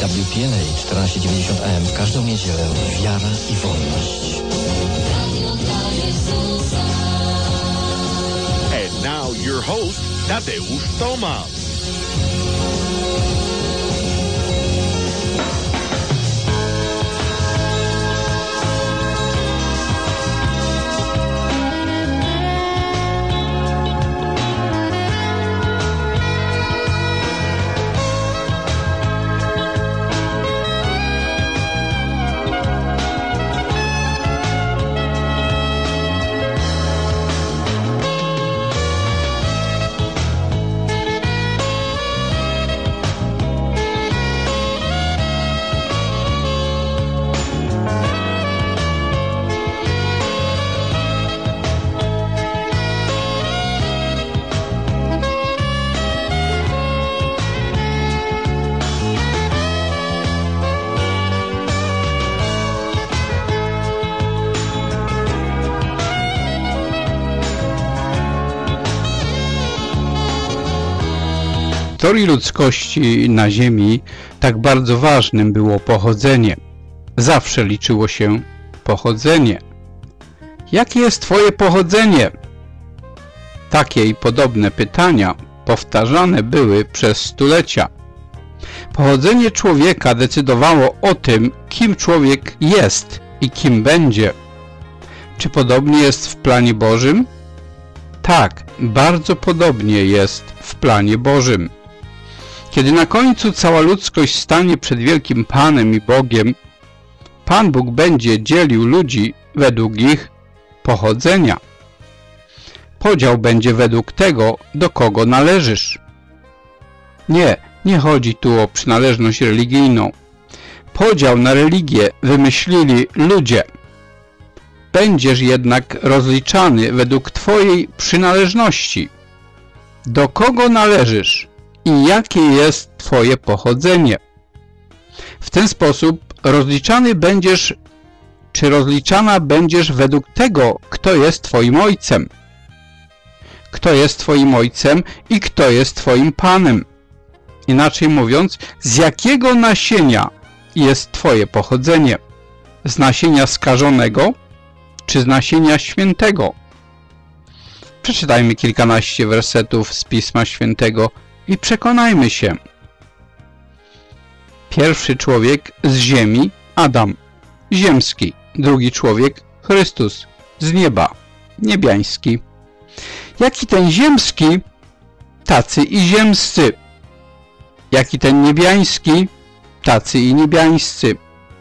WPLA 1490 AM w każdą niedzielę. Wiara i wolność. And now your host, Tadeusz Tomasz. W historii ludzkości na Ziemi tak bardzo ważnym było pochodzenie. Zawsze liczyło się pochodzenie. Jakie jest Twoje pochodzenie? Takie i podobne pytania powtarzane były przez stulecia. Pochodzenie człowieka decydowało o tym, kim człowiek jest i kim będzie. Czy podobnie jest w planie Bożym? Tak, bardzo podobnie jest w planie Bożym. Kiedy na końcu cała ludzkość stanie przed wielkim Panem i Bogiem, Pan Bóg będzie dzielił ludzi według ich pochodzenia. Podział będzie według tego, do kogo należysz. Nie chodzi tu o przynależność religijną. Podział na religię wymyślili ludzie. Będziesz jednak rozliczany według Twojej przynależności. Do kogo należysz? I jakie jest Twoje pochodzenie. W ten sposób rozliczany będziesz, czy rozliczana będziesz według tego, kto jest Twoim Ojcem. Kto jest Twoim Ojcem i kto jest Twoim Panem. Inaczej mówiąc, z jakiego nasienia jest Twoje pochodzenie? Z nasienia skażonego, czy z nasienia świętego? Przeczytajmy kilkanaście wersetów z Pisma Świętego i przekonajmy się. Pierwszy człowiek z ziemi, Adam, ziemski. Drugi człowiek, Chrystus, z nieba, niebiański. Jaki ten ziemski, tacy i ziemscy. Jaki ten niebiański, tacy i niebiańscy.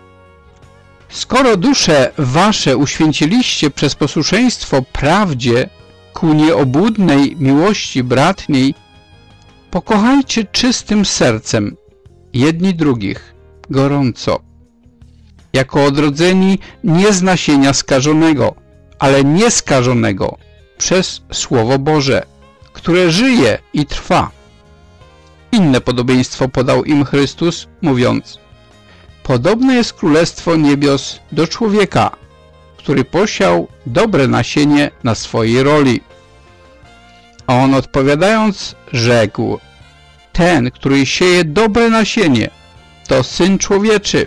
Skoro dusze wasze uświęciliście przez posłuszeństwo prawdzie ku nieobłudnej miłości bratniej, pokochajcie czystym sercem jedni drugich gorąco, jako odrodzeni nie z nasienia skażonego, ale nieskażonego przez Słowo Boże, które żyje i trwa. Inne podobieństwo podał im Chrystus, mówiąc: podobne jest Królestwo Niebios do człowieka, który posiał dobre nasienie na swojej roli. A on odpowiadając rzekł: ten, który sieje dobre nasienie, to Syn Człowieczy.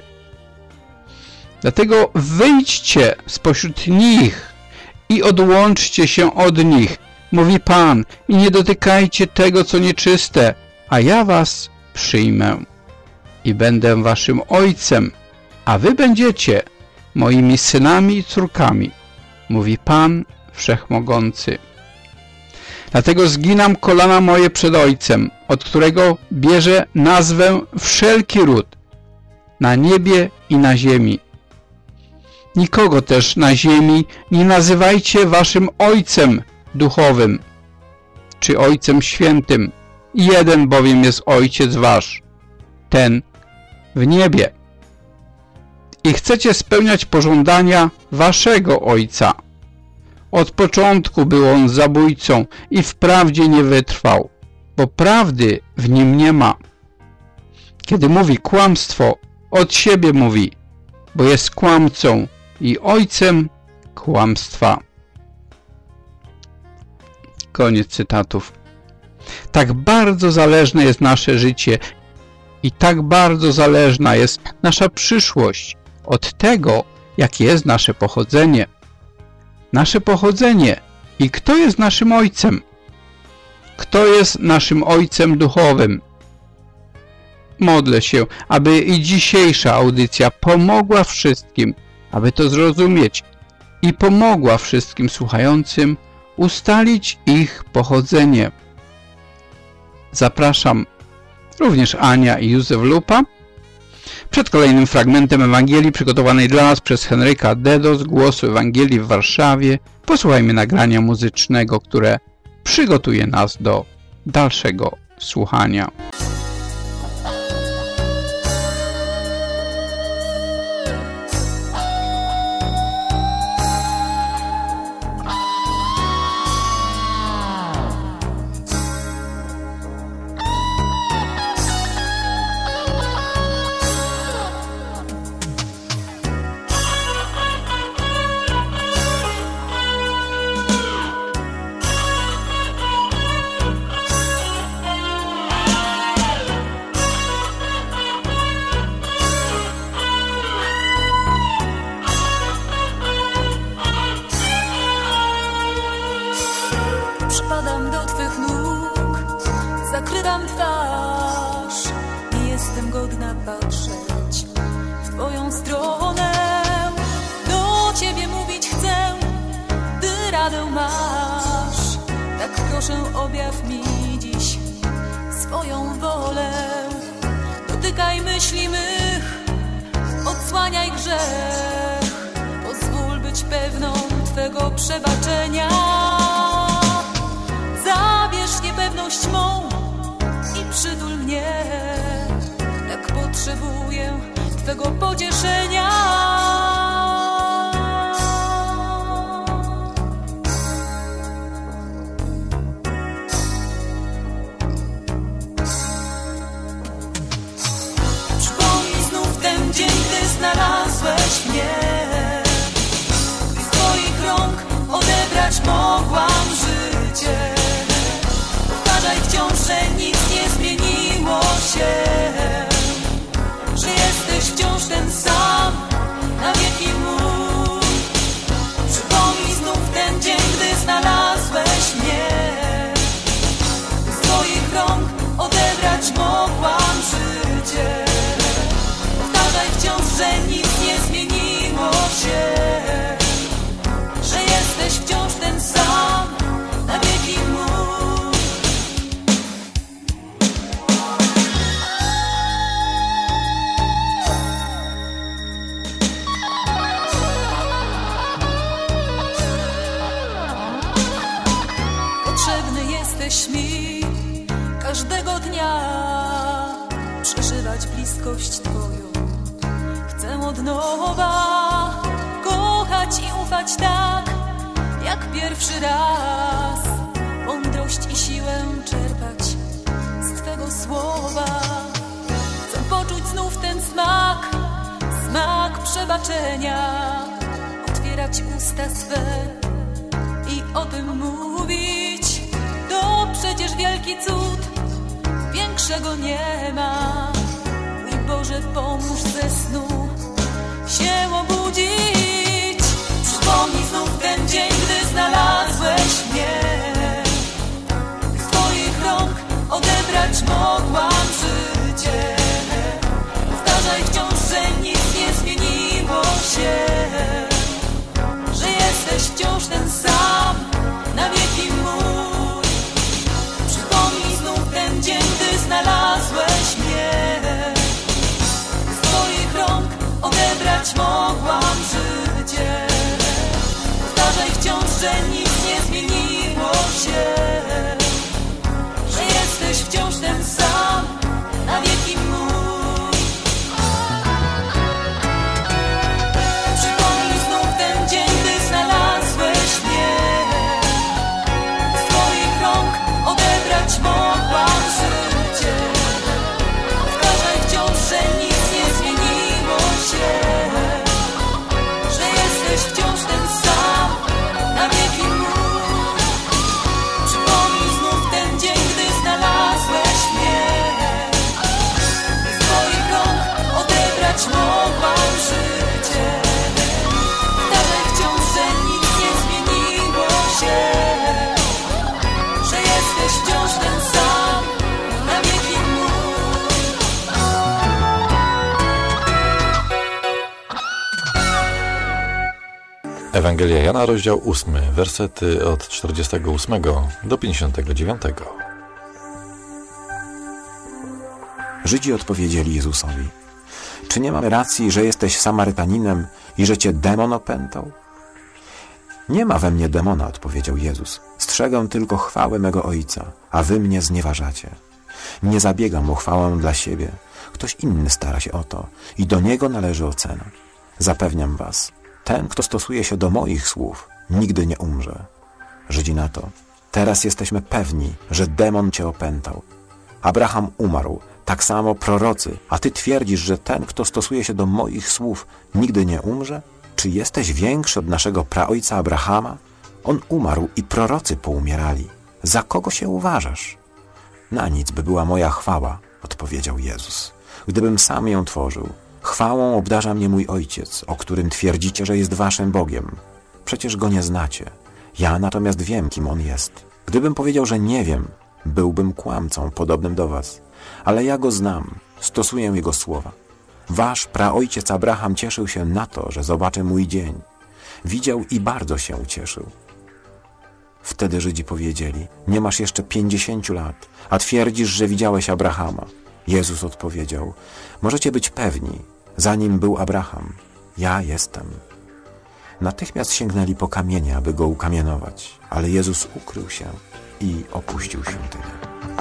Dlatego wyjdźcie spośród nich i odłączcie się od nich, mówi Pan, i nie dotykajcie tego, co nieczyste, a ja was przyjmę i będę waszym Ojcem, a wy będziecie moimi synami i córkami, mówi Pan Wszechmogący. Dlatego zginam kolana moje przed Ojcem, od którego bierze nazwę wszelki ród, na niebie i na ziemi. Nikogo też na ziemi nie nazywajcie waszym Ojcem duchowym, czy Ojcem świętym. Jeden bowiem jest Ojciec wasz, ten w niebie. I chcecie spełniać pożądania waszego Ojca. Od początku był on zabójcą i wprawdzie nie wytrwał, bo prawdy w nim nie ma. Kiedy mówi kłamstwo, od siebie mówi, bo jest kłamcą i ojcem kłamstwa. Koniec cytatów. Tak bardzo zależne jest nasze życie I tak bardzo zależna jest nasza przyszłość od tego, jakie jest nasze pochodzenie. Nasze pochodzenie i kto jest naszym Ojcem? Kto jest naszym Ojcem duchowym? Modlę się, aby i dzisiejsza audycja pomogła wszystkim, aby to zrozumieć i pomogła wszystkim słuchającym ustalić ich pochodzenie. Zapraszam również Ania i Józef Lupa przed kolejnym fragmentem Ewangelii przygotowanej dla nas przez Henryka Dedo z Głosu Ewangelii w Warszawie. Posłuchajmy nagrania muzycznego, które przygotuje nas do dalszego słuchania. Przypadam do Twych nóg, zakrywam twarz. Nie jestem godna patrzeć w Twoją stronę. Do Ciebie mówić chcę, Ty radę masz. Tak proszę, objaw mi dziś swoją wolę. Dotykaj myśli mych, odsłaniaj grzech. Pozwól być pewną Twego przebaczenia. Zabierz niepewność mą i przytul mnie. Tak potrzebuję Twego pocieszenia. Przypomnij znów ten dzień, gdy znalazłeś mnie. I z Twoich rąk odebrać mogłam życie. Powtarzaj wciąż, że nic nie zmieniło się, że jesteś wciąż ten sam, na wieki mój. Przypomnij znów ten dzień, gdy znalazłeś mnie. Z Twoich rąk odebrać mogłam życie. Powtarzaj wciąż, że nic nie zmieniło się, że jesteś wciąż ten sam, na wieki mój. Potrzebny jesteś mi każdego dnia, przeżywać bliskość Twoją. Chcę od nowa kochać i ufać tak, jak pierwszy raz. Mądrość i siłę czerpać z Twego słowa. Chcę poczuć znów ten smak, smak przebaczenia. Otwierać usta swe i o tym mówić. To przecież wielki cud, większego nie ma. Mój Boże, pomóż ze snu się obudzić. Przypomnij znów ten dzień, gdy znalazłeś mnie. Z Twoich rąk odebrać mogłam życie. Powtarzaj wciąż, że nic nie zmieniło się, że jesteś wciąż ten sam, na wieki mój. Przypomnij znów ten dzień, gdy znalazłeś mnie. Z Twoich rąk odebrać mogłam Ewangelia Jana, rozdział 8, wersety od 48 do 59. Żydzi odpowiedzieli Jezusowi: czy nie mamy racji, że jesteś Samarytaninem i że cię demon opętał? Nie ma we mnie demona, odpowiedział Jezus. Strzegę tylko chwały mego Ojca, a wy mnie znieważacie. Nie zabiegam o chwałę dla siebie. Ktoś inny stara się o to i do niego należy ocena. Zapewniam was, ten, kto stosuje się do moich słów, nigdy nie umrze. Żydzi na to: teraz jesteśmy pewni, że demon cię opętał. Abraham umarł, tak samo prorocy, a ty twierdzisz, że ten, kto stosuje się do moich słów, nigdy nie umrze? Czy jesteś większy od naszego praojca Abrahama? On umarł i prorocy poumierali. Za kogo się uważasz? Na nic by była moja chwała, odpowiedział Jezus, gdybym sam ją tworzył. Chwałą obdarza mnie mój Ojciec, o którym twierdzicie, że jest waszym Bogiem. Przecież go nie znacie. Ja natomiast wiem, kim on jest. Gdybym powiedział, że nie wiem, byłbym kłamcą podobnym do was. Ale ja go znam, stosuję jego słowa. Wasz praojciec Abraham cieszył się na to, że zobaczy mój dzień. Widział i bardzo się ucieszył. Wtedy Żydzi powiedzieli: nie masz jeszcze 50 lat, a twierdzisz, że widziałeś Abrahama. Jezus odpowiedział: możecie być pewni, zanim był Abraham, ja jestem. Natychmiast sięgnęli po kamienie, aby go ukamienować, ale Jezus ukrył się i opuścił świątynię.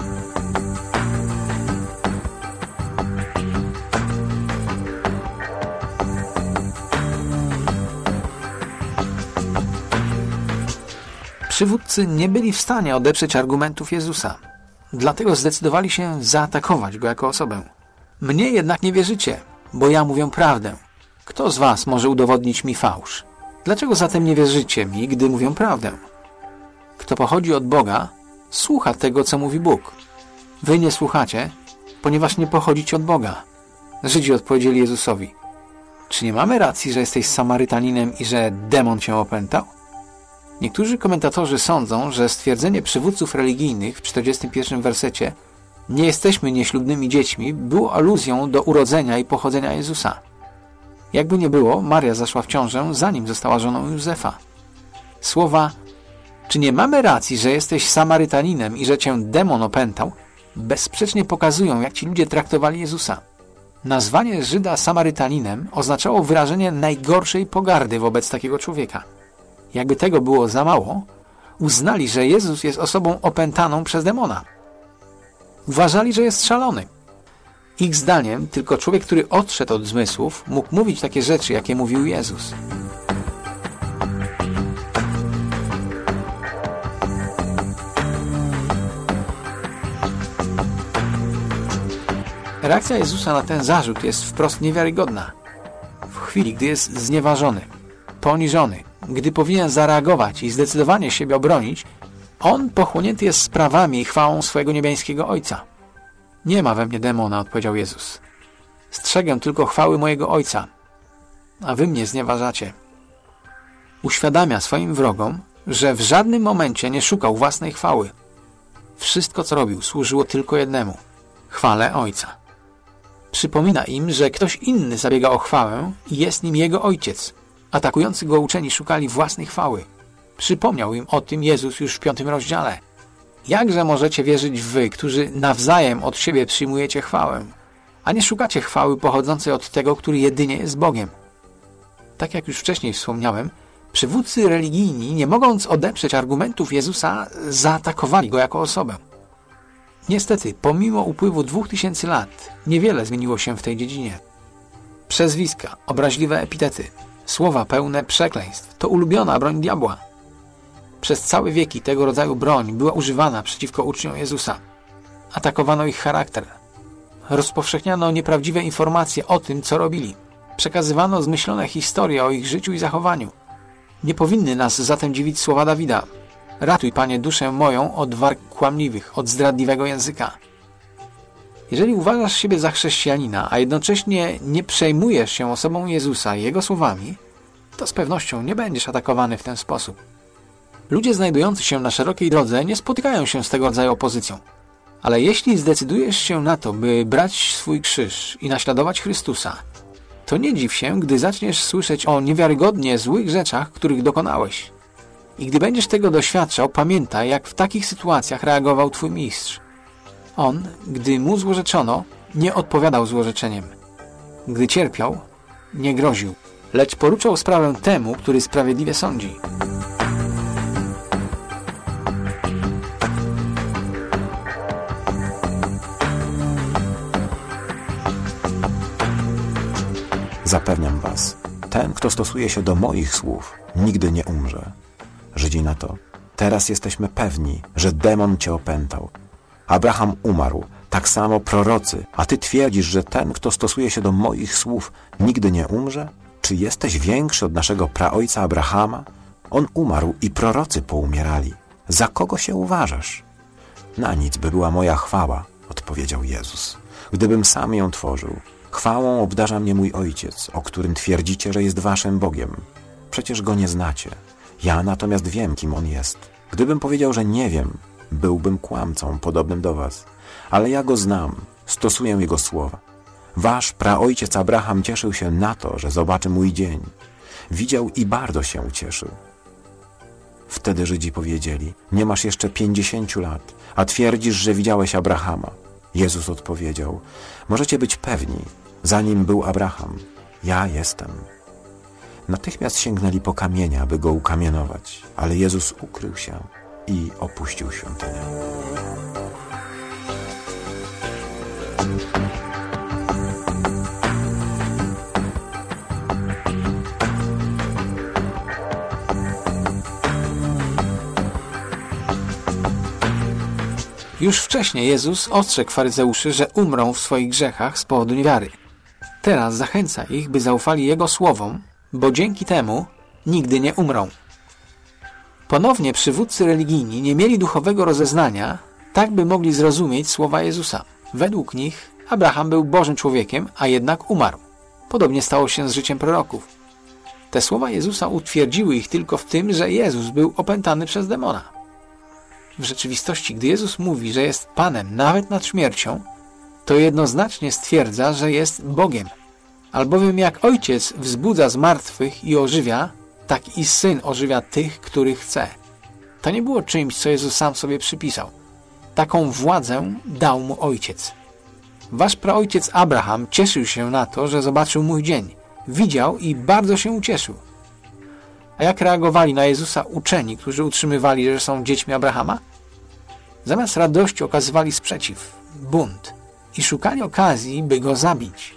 Przywódcy nie byli w stanie odeprzeć argumentów Jezusa. Dlatego zdecydowali się zaatakować go jako osobę. Mnie jednak nie wierzycie, bo ja mówię prawdę. Kto z was może udowodnić mi fałsz? Dlaczego zatem nie wierzycie mi, gdy mówię prawdę? Kto pochodzi od Boga, słucha tego, co mówi Bóg. Wy nie słuchacie, ponieważ nie pochodzicie od Boga. Żydzi odpowiedzieli Jezusowi: czy nie mamy racji, że jesteś Samarytaninem i że demon cię opętał? Niektórzy komentatorzy sądzą, że stwierdzenie przywódców religijnych w 41 wersecie „nie jesteśmy nieślubnymi dziećmi” było aluzją do urodzenia i pochodzenia Jezusa. Jakby nie było, Maria zaszła w ciążę, zanim została żoną Józefa. Słowa „czy nie mamy racji, że jesteś Samarytaninem i że cię demon opętał” bezsprzecznie pokazują, jak ci ludzie traktowali Jezusa. Nazwanie Żyda Samarytaninem oznaczało wyrażenie najgorszej pogardy wobec takiego człowieka. Jakby tego było za mało, uznali, że Jezus jest osobą opętaną przez demona. Uważali, że jest szalony. Ich zdaniem tylko człowiek, który odszedł od zmysłów, mógł mówić takie rzeczy, jakie mówił Jezus. Reakcja Jezusa na ten zarzut jest wprost niewiarygodna. W chwili, gdy jest znieważony, poniżony, gdy powinien zareagować i zdecydowanie siebie obronić, on pochłonięty jest sprawami i chwałą swojego niebiańskiego Ojca. Nie ma we mnie demona, odpowiedział Jezus. Strzegę tylko chwały mojego Ojca, a wy mnie znieważacie. Uświadamia swoim wrogom, że w żadnym momencie nie szukał własnej chwały. Wszystko, co robił, służyło tylko jednemu – chwale Ojca. Przypomina im, że ktoś inny zabiega o chwałę i jest nim jego Ojciec. Atakujący go uczeni szukali własnej chwały. Przypomniał im o tym Jezus już w 5 rozdziale. Jakże możecie wierzyć wy, którzy nawzajem od siebie przyjmujecie chwałę, a nie szukacie chwały pochodzącej od tego, który jedynie jest Bogiem? Tak jak już wcześniej wspomniałem, przywódcy religijni, nie mogąc odeprzeć argumentów Jezusa, zaatakowali go jako osobę. Niestety, pomimo upływu 2000 lat, niewiele zmieniło się w tej dziedzinie. Przezwiska, obraźliwe epitety, słowa pełne przekleństw to ulubiona broń diabła. Przez całe wieki tego rodzaju broń była używana przeciwko uczniom Jezusa. Atakowano ich charakter. Rozpowszechniano nieprawdziwe informacje o tym, co robili. Przekazywano zmyślone historie o ich życiu i zachowaniu. Nie powinny nas zatem dziwić słowa Dawida: ratuj, Panie, duszę moją od warg kłamliwych, od zdradliwego języka. Jeżeli uważasz siebie za chrześcijanina, a jednocześnie nie przejmujesz się osobą Jezusa i Jego słowami, to z pewnością nie będziesz atakowany w ten sposób. Ludzie znajdujący się na szerokiej drodze nie spotykają się z tego rodzaju opozycją. Ale jeśli zdecydujesz się na to, by brać swój krzyż i naśladować Chrystusa, to nie dziw się, gdy zaczniesz słyszeć o niewiarygodnie złych rzeczach, których dokonałeś. I gdy będziesz tego doświadczał, pamiętaj, jak w takich sytuacjach reagował twój mistrz. On, gdy mu złorzeczono, nie odpowiadał złorzeczeniem. Gdy cierpiał, nie groził, lecz poruczał sprawę temu, który sprawiedliwie sądzi. Zapewniam was, ten, kto stosuje się do moich słów, nigdy nie umrze. Żydzi na to: teraz jesteśmy pewni, że demon cię opętał. Abraham umarł, tak samo prorocy, a ty twierdzisz, że ten, kto stosuje się do moich słów, nigdy nie umrze? Czy jesteś większy od naszego praojca Abrahama? On umarł i prorocy poumierali. Za kogo się uważasz? Na nic by była moja chwała, odpowiedział Jezus, gdybym sam ją tworzył. Chwałą obdarza mnie mój Ojciec, o którym twierdzicie, że jest waszym Bogiem. Przecież go nie znacie. Ja natomiast wiem, kim on jest. Gdybym powiedział, że nie wiem, byłbym kłamcą podobnym do was. Ale ja go znam, stosuję jego słowa. Wasz praojciec Abraham cieszył się na to, że zobaczy mój dzień. Widział i bardzo się ucieszył. Wtedy Żydzi powiedzieli: nie masz jeszcze 50 lat, a twierdzisz, że widziałeś Abrahama. Jezus odpowiedział: możecie być pewni, zanim był Abraham, ja jestem. Natychmiast sięgnęli po kamienia, aby go ukamienować, ale Jezus ukrył się i opuścił świątynię. Już wcześniej Jezus ostrzegł faryzeuszy, że umrą w swoich grzechach z powodu niewiary. Teraz zachęca ich, by zaufali Jego słowom, bo dzięki temu nigdy nie umrą. Ponownie przywódcy religijni nie mieli duchowego rozeznania, tak by mogli zrozumieć słowa Jezusa. Według nich Abraham był Bożym człowiekiem, a jednak umarł. Podobnie stało się z życiem proroków. Te słowa Jezusa utwierdziły ich tylko w tym, że Jezus był opętany przez demona. W rzeczywistości, gdy Jezus mówi, że jest Panem nawet nad śmiercią, to jednoznacznie stwierdza, że jest Bogiem. Albowiem jak Ojciec wzbudza zmartwych i ożywia, tak i Syn ożywia tych, których chce. To nie było czymś, co Jezus sam sobie przypisał. Taką władzę dał mu Ojciec. Wasz praojciec Abraham cieszył się na to, że zobaczył mój dzień. Widział i bardzo się ucieszył. A jak reagowali na Jezusa uczeni, którzy utrzymywali, że są dziećmi Abrahama? Zamiast radości okazywali sprzeciw, bunt i szukali okazji, by go zabić.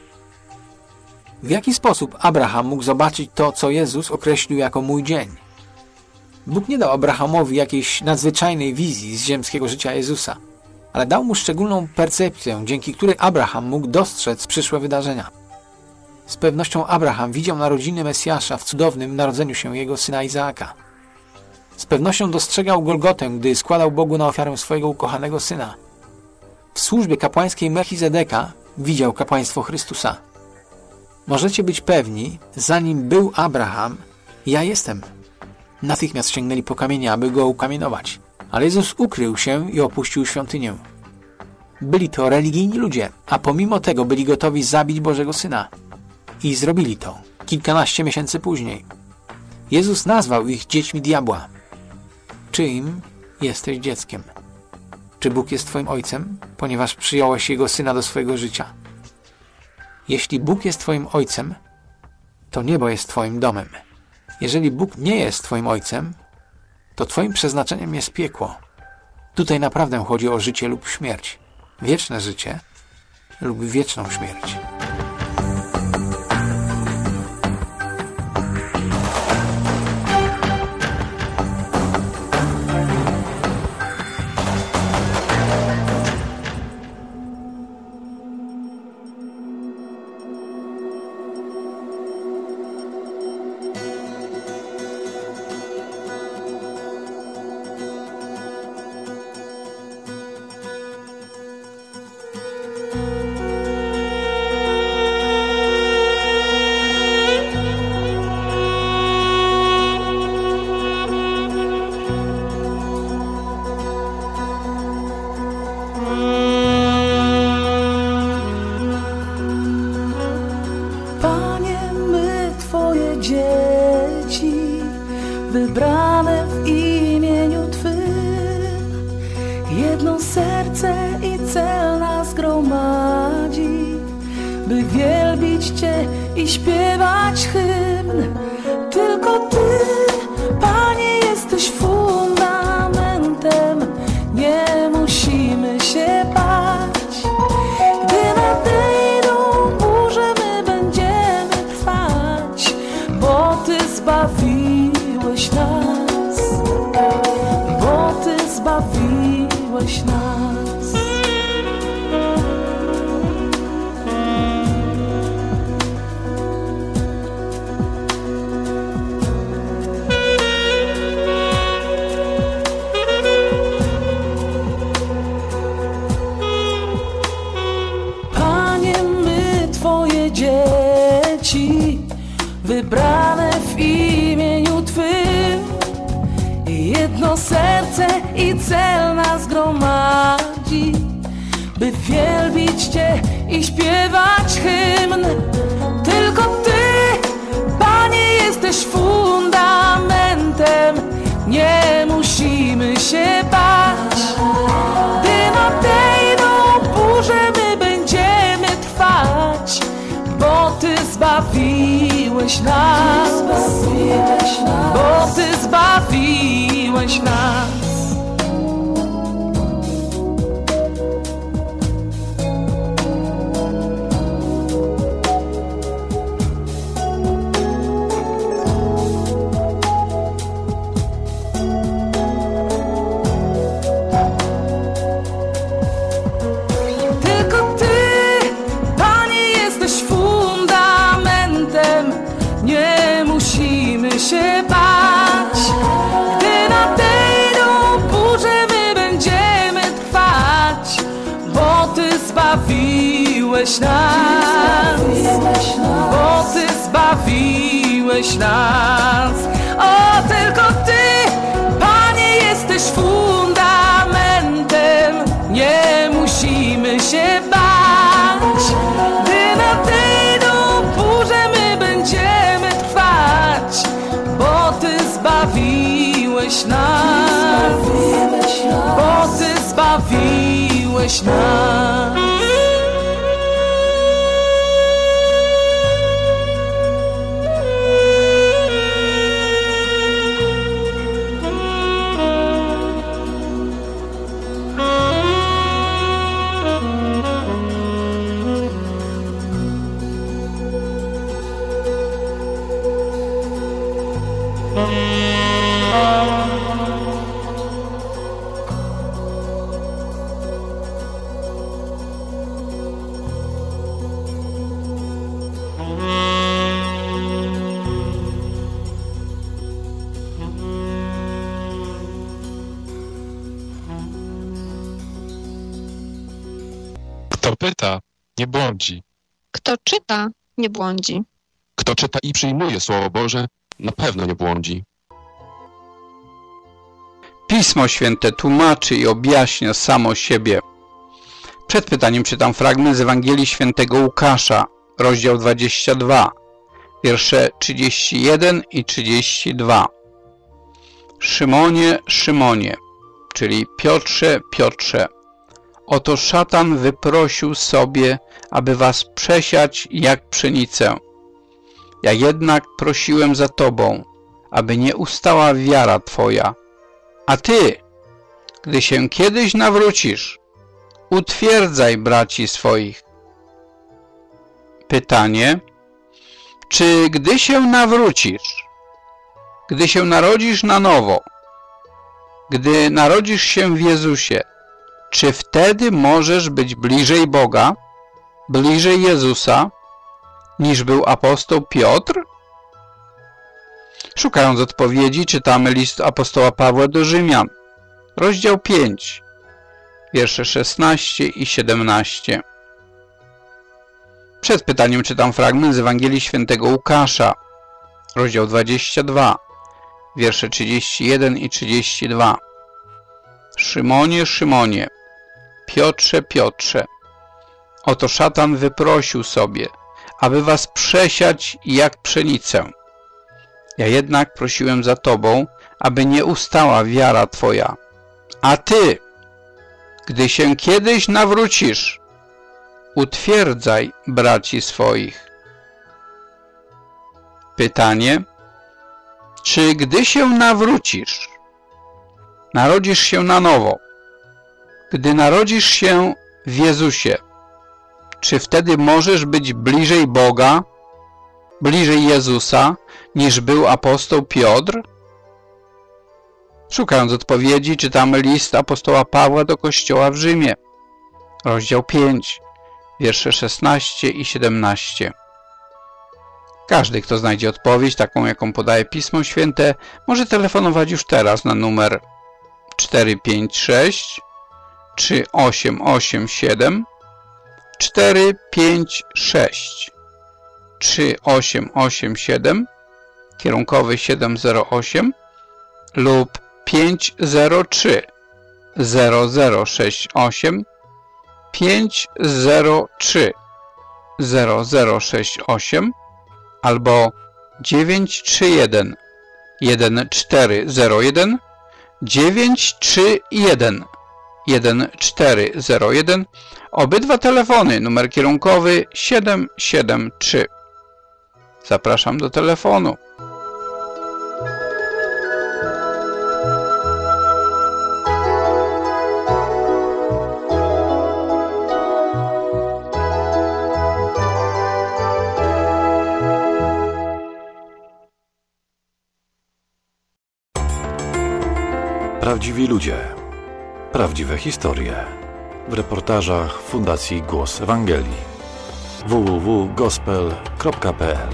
W jaki sposób Abraham mógł zobaczyć to, co Jezus określił jako mój dzień? Bóg nie dał Abrahamowi jakiejś nadzwyczajnej wizji z ziemskiego życia Jezusa, ale dał mu szczególną percepcję, dzięki której Abraham mógł dostrzec przyszłe wydarzenia. Z pewnością Abraham widział narodziny Mesjasza w cudownym narodzeniu się jego syna Izaaka. Z pewnością dostrzegał Golgotę, gdy składał Bogu na ofiarę swojego ukochanego syna. W służbie kapłańskiej Melchizedeka widział kapłaństwo Chrystusa. Możecie być pewni, zanim był Abraham, ja jestem. Natychmiast sięgnęli po kamienie, aby go ukamienować. Ale Jezus ukrył się i opuścił świątynię. Byli to religijni ludzie, a pomimo tego byli gotowi zabić Bożego Syna. I zrobili to kilkanaście miesięcy później. Jezus nazwał ich dziećmi diabła. Czyim jesteś dzieckiem? Czy Bóg jest twoim ojcem, ponieważ przyjąłeś Jego Syna do swojego życia? Jeśli Bóg jest twoim ojcem, to niebo jest twoim domem. Jeżeli Bóg nie jest twoim ojcem, to twoim przeznaczeniem jest piekło. Tutaj naprawdę chodzi o życie lub śmierć. Wieczne życie lub wieczną śmierć. dzieci, wybrane w imieniu Twym. Jedno serce i cel nas gromadzi, by wielbić Cię i śpiewać hymn. Tylko Ty, Panie, jesteś fundamentem, nie musimy się bać. Gdy nadejdą burze, my będziemy trwać, bo Ty zbawiłeś nas, bo Ty zbawiłeś nas. Dzieci, wybrane w imieniu Twym. Jedno serce i cel nas gromadzi, by wielbić Cię i śpiewać hymn. Tylko Ty, Panie, jesteś fundamentem, nie musimy się bać. Gdy nadejdą burze, my będziemy trwać, bo Ty zbawiłeś nas, bo Ty zbawiłeś nas. Się bać, gdy nadejdą burze, my będziemy trwać, bo Ty zbawiłeś nas, bo Ty zbawiłeś nas. O, tylko Ty, Panie, jesteś fundamentem, nie musimy się bać. Gdy nadejdą burze, my będziemy trwać, bo Ty zbawiłeś nas, bo Ty zbawiłeś nas. Kto pyta, nie błądzi. Kto czyta, nie błądzi. Kto czyta i przyjmuje Słowo Boże, na pewno nie błądzi. Pismo Święte tłumaczy i objaśnia samo siebie. Przed pytaniem czytam fragment z Ewangelii Świętego Łukasza, rozdział 22, wiersze 31 i 32. Szymonie, Szymonie, czyli Piotrze, Piotrze, oto szatan wyprosił sobie, aby was przesiać jak pszenicę. Ja jednak prosiłem za tobą, aby nie ustała wiara twoja. A ty, gdy się kiedyś nawrócisz, utwierdzaj braci swoich. Pytanie: czy gdy się nawrócisz, gdy się narodzisz na nowo, gdy narodzisz się w Jezusie, czy wtedy możesz być bliżej Boga, bliżej Jezusa, niż był apostoł Piotr? Szukając odpowiedzi, czytamy list apostoła Pawła do Rzymian, rozdział 5, wiersze 16 i 17. Przed pytaniem czytam fragment z Ewangelii Świętego Łukasza, rozdział 22, wiersze 31 i 32. Szymonie, Szymonie, Piotrze, Piotrze, oto szatan wyprosił sobie, aby was przesiać jak pszenicę. Ja jednak prosiłem za Tobą, aby nie ustała wiara Twoja. A Ty, gdy się kiedyś nawrócisz, utwierdzaj braci swoich. Pytanie: czy gdy się nawrócisz, narodzisz się na nowo, gdy narodzisz się w Jezusie, czy wtedy możesz być bliżej Boga, bliżej Jezusa, niż był apostoł Piotr? Szukając odpowiedzi, czytamy list apostoła Pawła do Kościoła w Rzymie, rozdział 5, wiersze 16 i 17. Każdy, kto znajdzie odpowiedź, taką jaką podaje Pismo Święte, może telefonować już teraz na numer 456 3887 456 3887, kierunkowy 708 lub 503 0068 503 0068 albo 931 1401 931 1401. Obydwa telefony, numer kierunkowy 773. Zapraszam do telefonu. Prawdziwi ludzie. Prawdziwe historie. W reportażach Fundacji Głos Ewangelii. www.gospel.pl.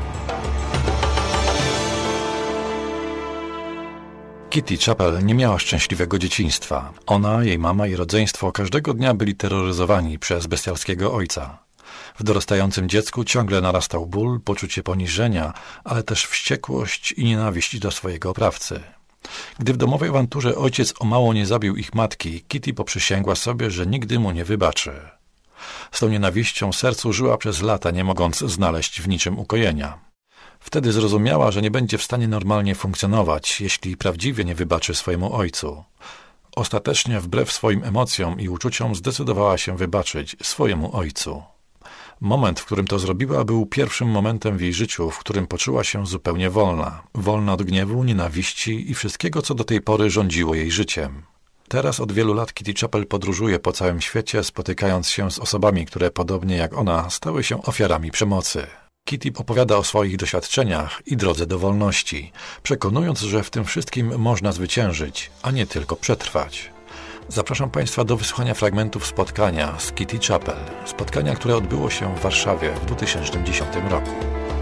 Kitty Chappell nie miała szczęśliwego dzieciństwa. Ona, jej mama i rodzeństwo każdego dnia byli terroryzowani przez bestialskiego ojca. W dorastającym dziecku ciągle narastał ból, poczucie poniżenia, ale też wściekłość i nienawiść do swojego oprawcy. Gdy w domowej awanturze ojciec o mało nie zabił ich matki, Kitty poprzysięgła sobie, że nigdy mu nie wybaczy. Z tą nienawiścią w sercu żyła przez lata, nie mogąc znaleźć w niczym ukojenia. Wtedy zrozumiała, że nie będzie w stanie normalnie funkcjonować, jeśli prawdziwie nie wybaczy swojemu ojcu. Ostatecznie, wbrew swoim emocjom i uczuciom, zdecydowała się wybaczyć swojemu ojcu. Moment, w którym to zrobiła, był pierwszym momentem w jej życiu, w którym poczuła się zupełnie wolna. Wolna od gniewu, nienawiści i wszystkiego, co do tej pory rządziło jej życiem. Teraz od wielu lat Kitty Chappell podróżuje po całym świecie, spotykając się z osobami, które podobnie jak ona stały się ofiarami przemocy. Kitty opowiada o swoich doświadczeniach i drodze do wolności, przekonując, że w tym wszystkim można zwyciężyć, a nie tylko przetrwać. Zapraszam Państwa do wysłuchania fragmentów spotkania z Kitty Chappell. Spotkania, które odbyło się w Warszawie w 2010 roku.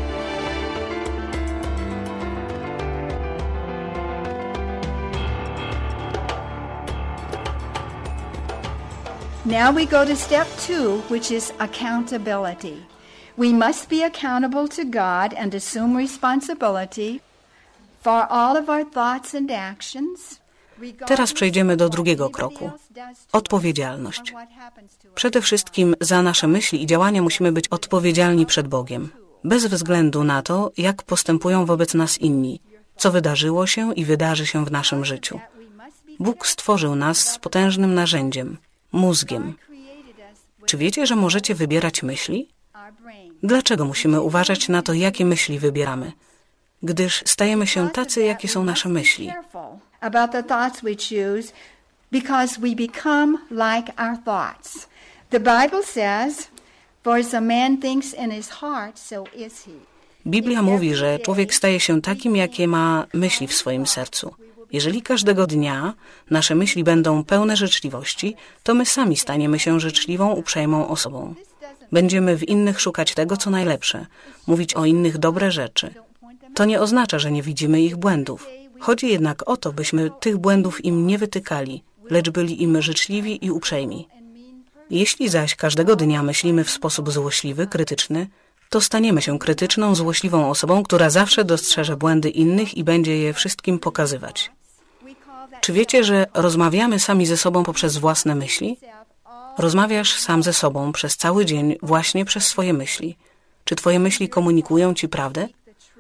Now we go to step 2, which is accountability. We must be accountable to God and assume responsibility for all of our thoughts and actions. Teraz przejdziemy do drugiego kroku. Odpowiedzialność. Przede wszystkim za nasze myśli i działania musimy być odpowiedzialni przed Bogiem, bez względu na to, jak postępują wobec nas inni, co wydarzyło się i wydarzy się w naszym życiu. Bóg stworzył nas z potężnym narzędziem, mózgiem. Czy wiecie, że możecie wybierać myśli? Dlaczego musimy uważać na to, jakie myśli wybieramy? Gdyż stajemy się tacy, jakie są nasze myśli. About the thoughts we choose, because we become like our thoughts. The Bible says, for as a man thinks in his heart, so is he. Biblia mówi, że człowiek staje się takim, jakie ma myśli w swoim sercu. Jeżeli każdego dnia nasze myśli będą pełne życzliwości, to my sami staniemy się życzliwą, uprzejmą osobą. Będziemy w innych szukać tego, co najlepsze, mówić o innych dobre rzeczy. To nie oznacza, że nie widzimy ich błędów. Chodzi jednak o to, byśmy tych błędów im nie wytykali, lecz byli im życzliwi i uprzejmi. Jeśli zaś każdego dnia myślimy w sposób złośliwy, krytyczny, to staniemy się krytyczną, złośliwą osobą, która zawsze dostrzeże błędy innych i będzie je wszystkim pokazywać. Czy wiecie, że rozmawiamy sami ze sobą poprzez własne myśli? Rozmawiasz sam ze sobą przez cały dzień właśnie przez swoje myśli. Czy twoje myśli komunikują ci prawdę?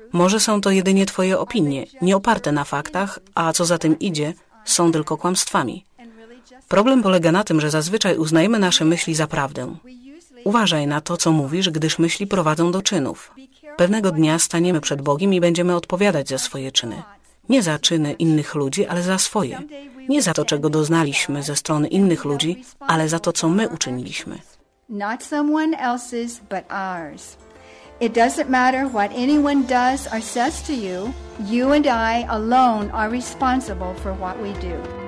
Może są to jedynie twoje opinie, nie oparte na faktach, a co za tym idzie, są tylko kłamstwami. Problem polega na tym, że zazwyczaj uznajemy nasze myśli za prawdę. Uważaj na to, co mówisz, gdyż myśli prowadzą do czynów. Pewnego dnia staniemy przed Bogiem i będziemy odpowiadać za swoje czyny. Nie za czyny innych ludzi, ale za swoje. Nie za to, czego doznaliśmy ze strony innych ludzi, ale za to, co my uczyniliśmy. Not someone else's, but ours. It doesn't matter what anyone does or says to you. You and I alone are responsible for what we do.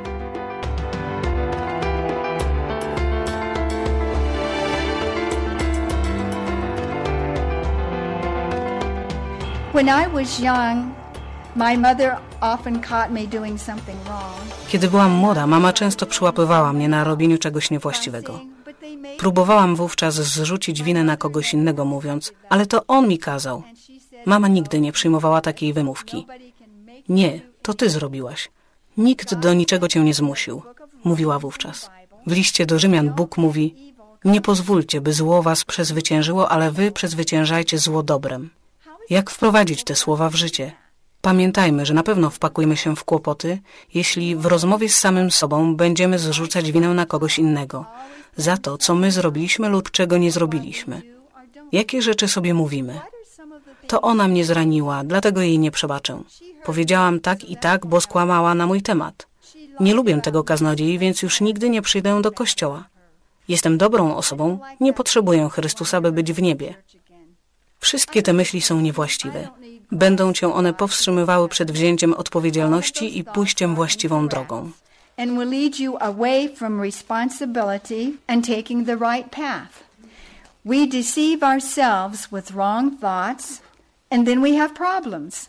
When I was young, my mother often caught me doing something wrong. Kiedy byłam młoda, mama często przyłapywała mnie na robieniu czegoś niewłaściwego. Próbowałam wówczas zrzucić winę na kogoś innego, mówiąc, ale to on mi kazał. Mama nigdy nie przyjmowała takiej wymówki. Nie, to ty zrobiłaś. Nikt do niczego cię nie zmusił, mówiła wówczas. W liście do Rzymian Bóg mówi, nie pozwólcie, by zło was przezwyciężyło, ale wy przezwyciężajcie zło dobrem. Jak wprowadzić te słowa w życie? Pamiętajmy, że na pewno wpakujemy się w kłopoty, jeśli w rozmowie z samym sobą będziemy zrzucać winę na kogoś innego za to, co my zrobiliśmy lub czego nie zrobiliśmy. Jakie rzeczy sobie mówimy? To ona mnie zraniła, dlatego jej nie przebaczę. Powiedziałam tak i tak, bo skłamała na mój temat. Nie lubię tego kaznodziei, więc już nigdy nie przyjdę do kościoła. Jestem dobrą osobą, nie potrzebuję Chrystusa, by być w niebie. Wszystkie te myśli są niewłaściwe. Będą cię one powstrzymywały przed wzięciem odpowiedzialności i pójściem właściwą drogą. And will lead you away from responsibility and taking the right path. We deceive ourselves with wrong thoughts, and then we have problems.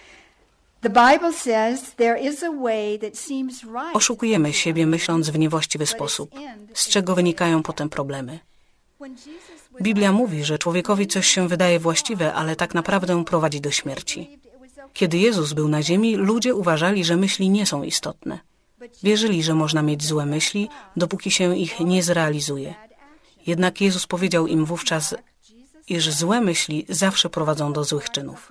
The Bible says there is a way that seems right. Oszukujemy siebie, myśląc w niewłaściwy sposób, z czego wynikają potem problemy. Biblia mówi, że człowiekowi coś się wydaje właściwe, ale tak naprawdę prowadzi do śmierci. Kiedy Jezus był na ziemi, ludzie uważali, że myśli nie są istotne. Wierzyli, że można mieć złe myśli, dopóki się ich nie zrealizuje. Jednak Jezus powiedział im wówczas, iż złe myśli zawsze prowadzą do złych czynów.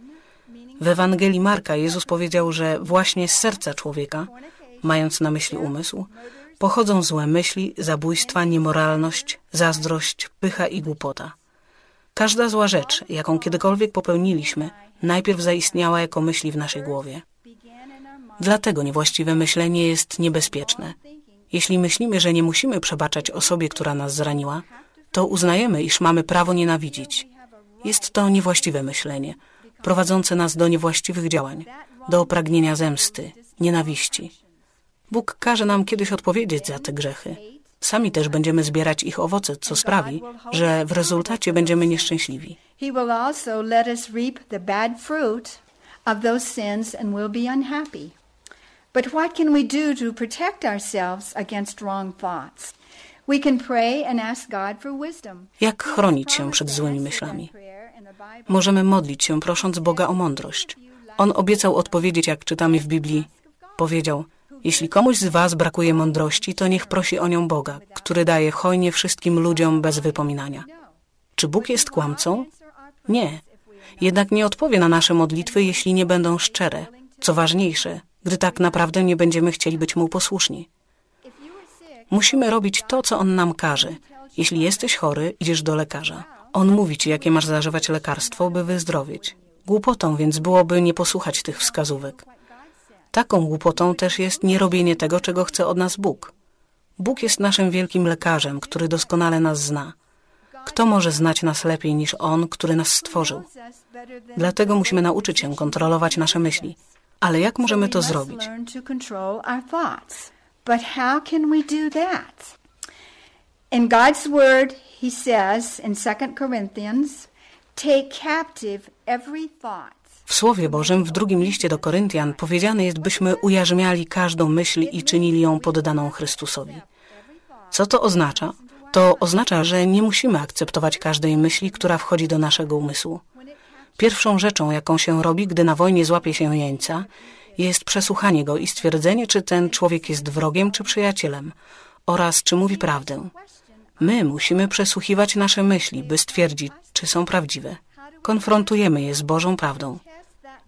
W Ewangelii Marka Jezus powiedział, że właśnie z serca człowieka, mając na myśli umysł, pochodzą złe myśli, zabójstwa, niemoralność, zazdrość, pycha i głupota. Każda zła rzecz, jaką kiedykolwiek popełniliśmy, najpierw zaistniała jako myśli w naszej głowie. Dlatego niewłaściwe myślenie jest niebezpieczne. Jeśli myślimy, że nie musimy przebaczać osobie, która nas zraniła, to uznajemy, iż mamy prawo nienawidzić. Jest to niewłaściwe myślenie, prowadzące nas do niewłaściwych działań, do pragnienia zemsty, nienawiści. Bóg każe nam kiedyś odpowiedzieć za te grzechy. Sami też będziemy zbierać ich owoce, co sprawi, że w rezultacie będziemy nieszczęśliwi. He will also let us reap the bad fruit of those sins and we'll be unhappy. But what can we do to protect ourselves against wrong thoughts? We can pray and ask God for wisdom. Jak chronić się przed złymi myślami? Możemy modlić się, prosząc Boga o mądrość. On obiecał odpowiedzieć, jak czytamy w Biblii. Powiedział, jeśli komuś z was brakuje mądrości, to niech prosi o nią Boga, który daje hojnie wszystkim ludziom bez wypominania. Czy Bóg jest kłamcą? Nie. Jednak nie odpowie na nasze modlitwy, jeśli nie będą szczere. Co ważniejsze, gdy tak naprawdę nie będziemy chcieli być Mu posłuszni. Musimy robić to, co On nam każe. Jeśli jesteś chory, idziesz do lekarza. On mówi ci, jakie masz zażywać lekarstwo, by wyzdrowieć. Głupotą więc byłoby nie posłuchać tych wskazówek. Taką głupotą też jest nierobienie tego, czego chce od nas Bóg. Bóg jest naszym wielkim lekarzem, który doskonale nas zna. Kto może znać nas lepiej niż On, który nas stworzył? Dlatego musimy nauczyć się kontrolować nasze myśli. Ale jak możemy to zrobić? But how can we do that? In God's word, he says in 2 Corinthians, take captive every thought. W Słowie Bożym w drugim liście do Koryntian powiedziane jest, byśmy ujarzmiali każdą myśl i czynili ją poddaną Chrystusowi. Co to oznacza? To oznacza, że nie musimy akceptować każdej myśli, która wchodzi do naszego umysłu. Pierwszą rzeczą, jaką się robi, gdy na wojnie złapie się jeńca, jest przesłuchanie go i stwierdzenie, czy ten człowiek jest wrogiem czy przyjacielem oraz czy mówi prawdę. My musimy przesłuchiwać nasze myśli, by stwierdzić, czy są prawdziwe. Konfrontujemy je z Bożą prawdą.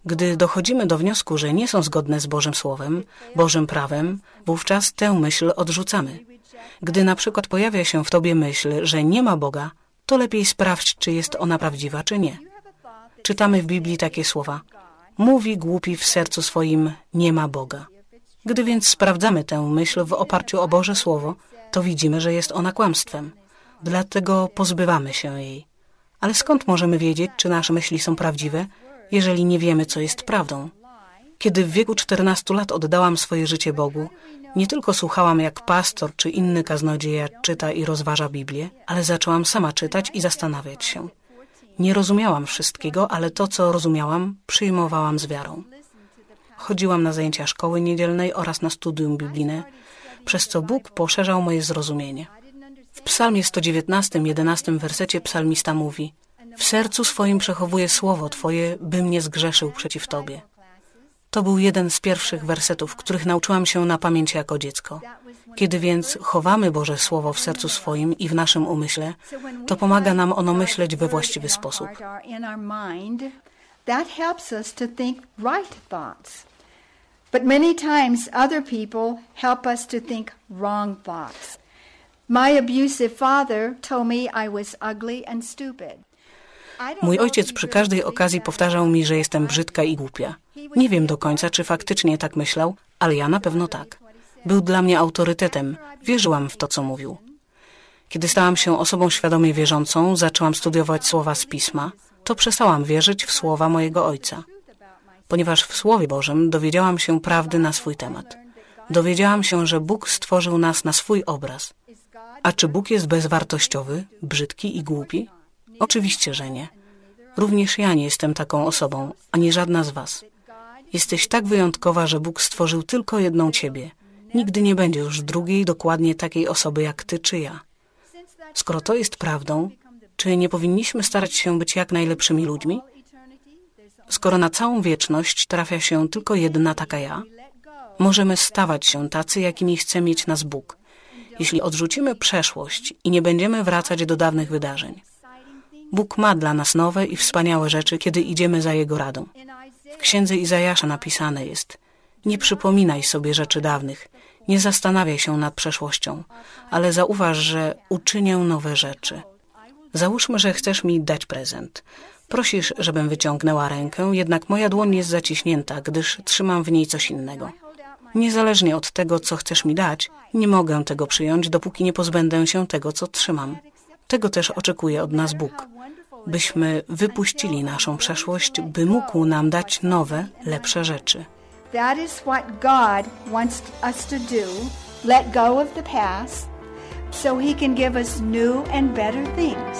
Gdy dochodzimy do wniosku, że nie są zgodne z Bożym Słowem, Bożym prawem, wówczas tę myśl odrzucamy. Gdy na przykład pojawia się w tobie myśl, że nie ma Boga, to lepiej sprawdź, czy jest ona prawdziwa, czy nie. Czytamy w Biblii takie słowa: mówi głupi w sercu swoim, nie ma Boga. Gdy więc sprawdzamy tę myśl w oparciu o Boże Słowo, to widzimy, że jest ona kłamstwem. Dlatego pozbywamy się jej. Ale skąd możemy wiedzieć, czy nasze myśli są prawdziwe, jeżeli nie wiemy, co jest prawdą? Kiedy w wieku 14 lat oddałam swoje życie Bogu, nie tylko słuchałam, jak pastor czy inny kaznodzieja czyta i rozważa Biblię, ale zaczęłam sama czytać i zastanawiać się. Nie rozumiałam wszystkiego, ale to, co rozumiałam, przyjmowałam z wiarą. Chodziłam na zajęcia szkoły niedzielnej oraz na studium biblijne, przez co Bóg poszerzał moje zrozumienie. W Psalmie 119, 11 wersecie psalmista mówi: w sercu swoim przechowuję słowo Twoje, bym nie zgrzeszył przeciw Tobie. To był jeden z pierwszych wersetów, których nauczyłam się na pamięć jako dziecko. Kiedy więc chowamy Boże Słowo w sercu swoim i w naszym umyśle, to pomaga nam ono myśleć we właściwy sposób. That helps us to think right thoughts. But many times other people help us to think wrong thoughts. My abusive father told me I was ugly and stupid. Mój ojciec przy każdej okazji powtarzał mi, że jestem brzydka i głupia. Nie wiem do końca, czy faktycznie tak myślał, ale ja na pewno tak. Był dla mnie autorytetem, wierzyłam w to, co mówił. Kiedy stałam się osobą świadomie wierzącą, zaczęłam studiować słowa z Pisma, to przestałam wierzyć w słowa mojego ojca. Ponieważ w Słowie Bożym dowiedziałam się prawdy na swój temat. Dowiedziałam się, że Bóg stworzył nas na swój obraz. A czy Bóg jest bezwartościowy, brzydki i głupi? Oczywiście, że nie. Również ja nie jestem taką osobą, ani żadna z was. Jesteś tak wyjątkowa, że Bóg stworzył tylko jedną ciebie. Nigdy nie będzie już drugiej dokładnie takiej osoby jak ty czy ja. Skoro to jest prawdą, czy nie powinniśmy starać się być jak najlepszymi ludźmi? Skoro na całą wieczność trafia się tylko jedna taka ja, możemy stawać się tacy, jakimi chce mieć nas Bóg, jeśli odrzucimy przeszłość i nie będziemy wracać do dawnych wydarzeń. Bóg ma dla nas nowe i wspaniałe rzeczy, kiedy idziemy za Jego radą. W Księdze Izajasza napisane jest: nie przypominaj sobie rzeczy dawnych, nie zastanawiaj się nad przeszłością, ale zauważ, że uczynię nowe rzeczy. Załóżmy, że chcesz mi dać prezent. Prosisz, żebym wyciągnęła rękę, jednak moja dłoń jest zaciśnięta, gdyż trzymam w niej coś innego. Niezależnie od tego, co chcesz mi dać, nie mogę tego przyjąć, dopóki nie pozbędę się tego, co trzymam. Tego też oczekuje od nas Bóg, byśmy wypuścili naszą przeszłość, by mógł nam dać nowe, lepsze rzeczy. That is what God wants us to do, let go of the past, so He can give us new and better things.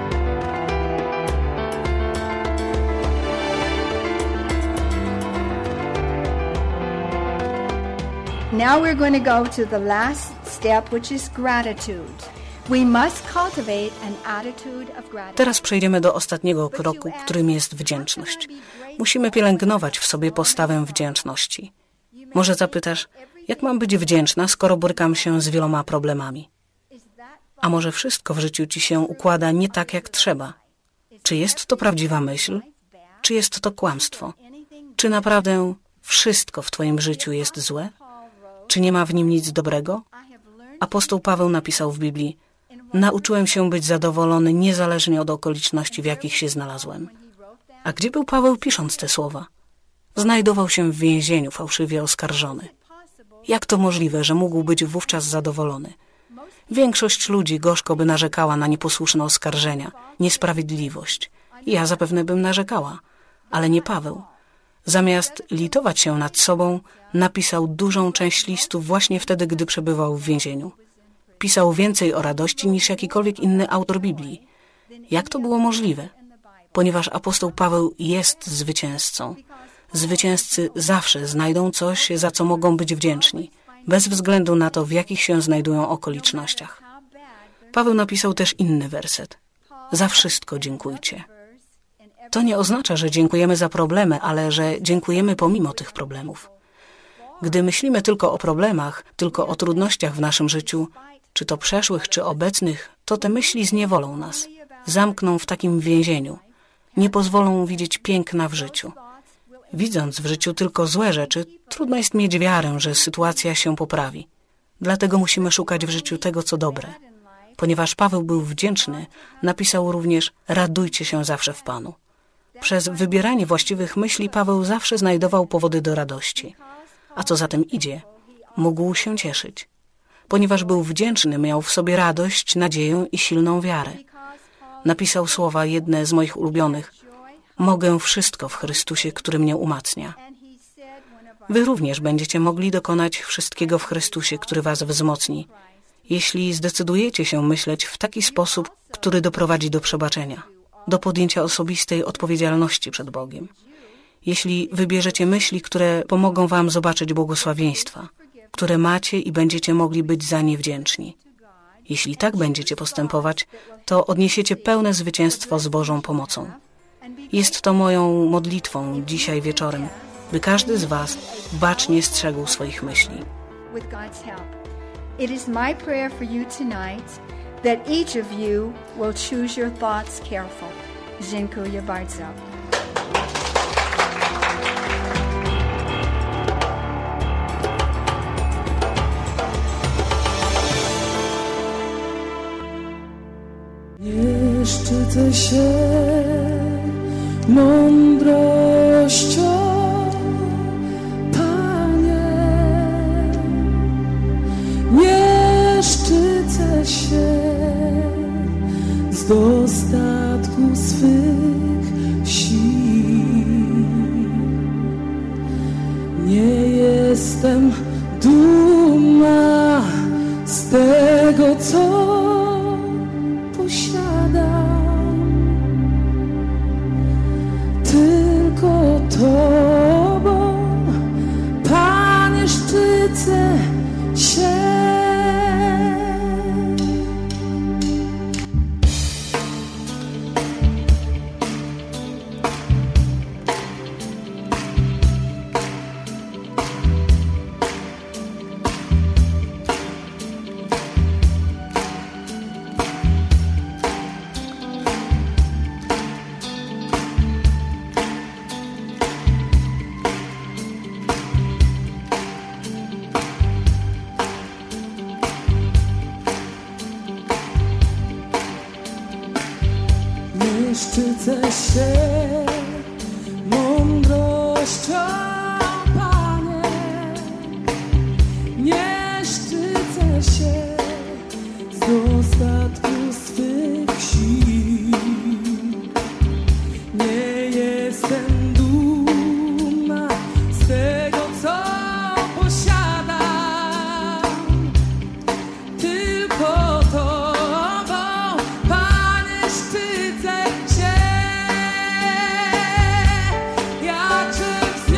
Now we're going to go to the last step, which is gratitude. We must cultivate an attitude of gratitude. Teraz przejdziemy do ostatniego kroku, którym jest wdzięczność. Musimy pielęgnować w sobie postawę wdzięczności. Może zapytasz, jak mam być wdzięczna, skoro borykam się z wieloma problemami? A może wszystko w życiu ci się układa nie tak, jak trzeba? Czy jest to prawdziwa myśl? Czy jest to kłamstwo? Czy naprawdę wszystko w twoim życiu jest złe? Czy nie ma w nim nic dobrego? Apostoł Paweł napisał w Biblii: nauczyłem się być zadowolony niezależnie od okoliczności, w jakich się znalazłem. A gdzie był Paweł, pisząc te słowa? Znajdował się w więzieniu, fałszywie oskarżony. Jak to możliwe, że mógł być wówczas zadowolony? Większość ludzi gorzko by narzekała na nieposłuszne oskarżenia, niesprawiedliwość. Ja zapewne bym narzekała, ale nie Paweł. Zamiast litować się nad sobą, napisał dużą część listu właśnie wtedy, gdy przebywał w więzieniu. Pisał więcej o radości niż jakikolwiek inny autor Biblii. Jak to było możliwe? Ponieważ apostoł Paweł jest zwycięzcą. Zwycięzcy zawsze znajdą coś, za co mogą być wdzięczni, bez względu na to, w jakich się znajdują okolicznościach. Paweł napisał też inny werset. Za wszystko dziękujcie. To nie oznacza, że dziękujemy za problemy, ale że dziękujemy pomimo tych problemów. Gdy myślimy tylko o problemach, tylko o trudnościach w naszym życiu, czy to przeszłych, czy obecnych, to te myśli zniewolą nas, zamkną w takim więzieniu, nie pozwolą widzieć piękna w życiu. Widząc w życiu tylko złe rzeczy, trudno jest mieć wiarę, że sytuacja się poprawi. Dlatego musimy szukać w życiu tego, co dobre. Ponieważ Paweł był wdzięczny, napisał również: radujcie się zawsze w Panu. Przez wybieranie właściwych myśli Paweł zawsze znajdował powody do radości. A co za tym idzie, mógł się cieszyć. Ponieważ był wdzięczny, miał w sobie radość, nadzieję i silną wiarę. Napisał słowa, jedne z moich ulubionych: mogę wszystko w Chrystusie, który mnie umacnia. Wy również będziecie mogli dokonać wszystkiego w Chrystusie, który was wzmocni, jeśli zdecydujecie się myśleć w taki sposób, który doprowadzi do przebaczenia, do podjęcia osobistej odpowiedzialności przed Bogiem. Jeśli wybierzecie myśli, które pomogą wam zobaczyć błogosławieństwa, które macie i będziecie mogli być za nie wdzięczni. Jeśli tak będziecie postępować, to odniesiecie pełne zwycięstwo z Bożą pomocą. Jest to moją modlitwą dzisiaj wieczorem, by każdy z was bacznie strzegł swoich myśli. It is my prayer for you tonight that each of you will choose your thoughts careful. Dziękuję bardzo. Nie szczycę się mądrością, Panie. Nie szczycę się z dostatku swych sił. Nie jestem dumna z tego, co posiadam, tylko Tobą, Panie, szczycę się. Nie szczycę się mądrością, Panie. Nie szczycę się z dostatku swych sił. Nie jestem dumna z tego, co posiadam, tylko Tobą, Panie, szczycę się. Ja czymś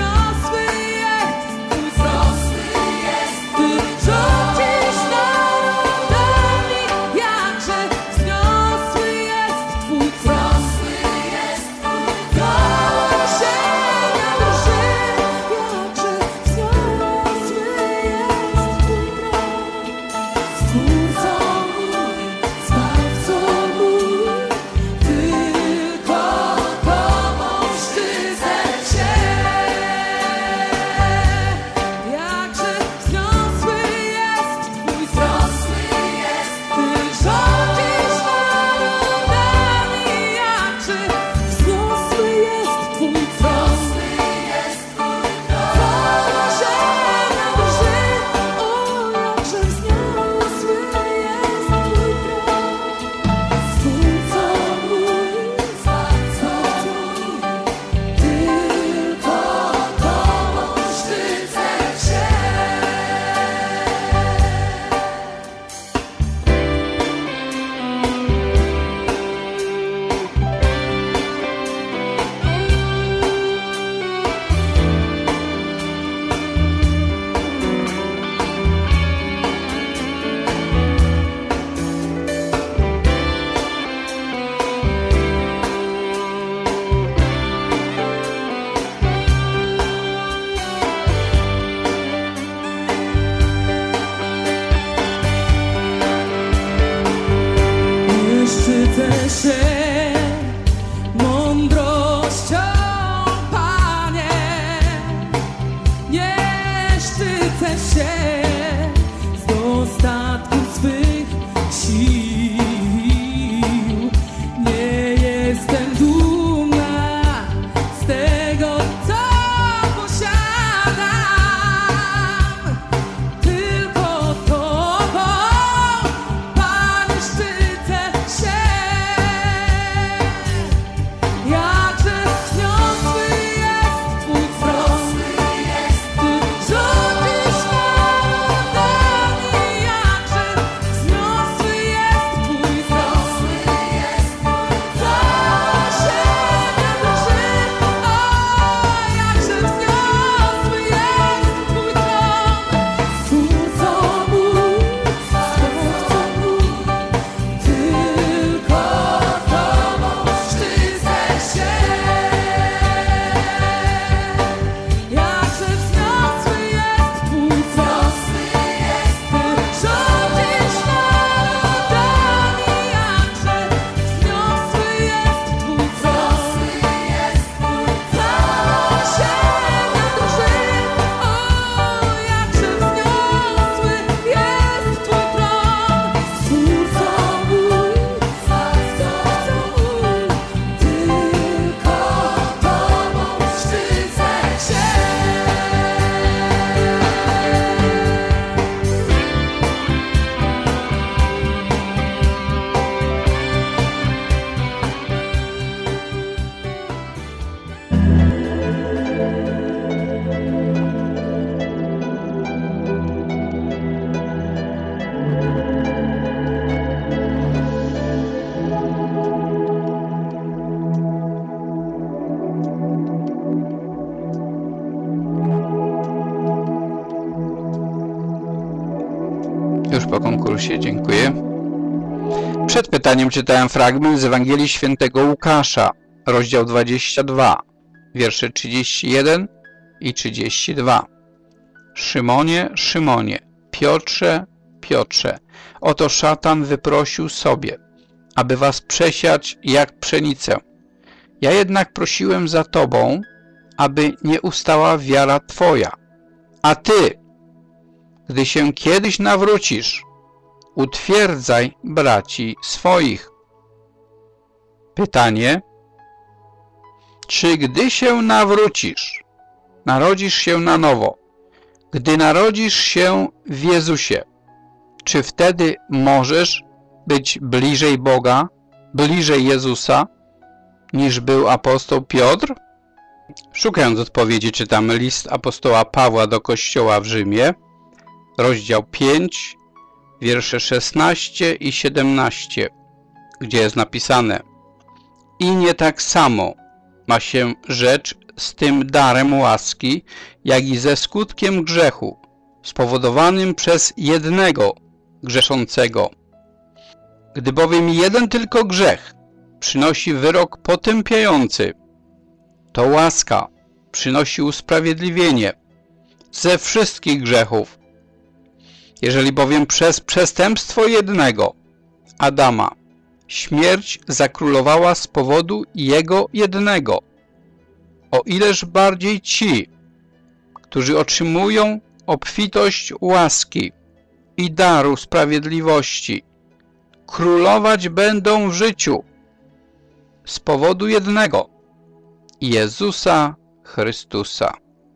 po konkursie, dziękuję. Przed pytaniem czytałem fragment z Ewangelii Świętego Łukasza, rozdział 22, wiersze 31 i 32. Szymonie, Szymonie, Piotrze, Piotrze, oto szatan wyprosił sobie, aby was przesiać jak pszenicę. Ja jednak prosiłem za tobą, aby nie ustała wiara twoja. A ty, gdy się kiedyś nawrócisz, utwierdzaj braci swoich. Pytanie: czy gdy się nawrócisz, narodzisz się na nowo, gdy narodzisz się w Jezusie, czy wtedy możesz być bliżej Boga, bliżej Jezusa, niż był apostoł Piotr? Szukając odpowiedzi, czytamy list apostoła Pawła do Kościoła w Rzymie, rozdział 5, wiersze 16 i 17, gdzie jest napisane: i nie tak samo ma się rzecz z tym darem łaski, jak i ze skutkiem grzechu, spowodowanym przez jednego grzeszącego. Gdy bowiem jeden tylko grzech przynosi wyrok potępiający, to łaska przynosi usprawiedliwienie ze wszystkich grzechów. Jeżeli bowiem przez przestępstwo jednego, Adama, śmierć zakrólowała z powodu jego jednego, o ileż bardziej ci, którzy otrzymują obfitość łaski i daru sprawiedliwości, królować będą w życiu z powodu jednego, Jezusa Chrystusa.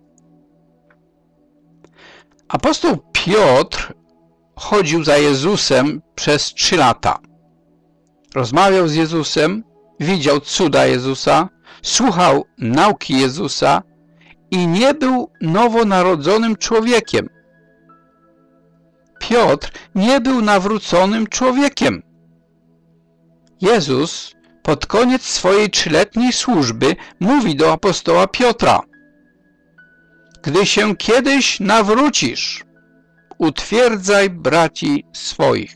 Apostoł Piotr chodził za Jezusem przez 3 lata. Rozmawiał z Jezusem, widział cuda Jezusa, słuchał nauki Jezusa i nie był nowonarodzonym człowiekiem. Piotr nie był nawróconym człowiekiem. Jezus pod koniec swojej 3-letniej służby mówi do apostoła Piotra: gdy się kiedyś nawrócisz, utwierdzaj braci swoich.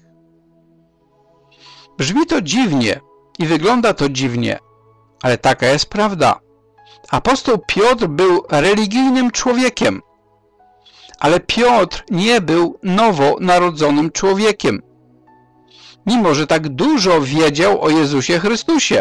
Brzmi to dziwnie i wygląda to dziwnie, ale taka jest prawda. Apostoł Piotr był religijnym człowiekiem, ale Piotr nie był nowonarodzonym człowiekiem, mimo że tak dużo wiedział o Jezusie Chrystusie.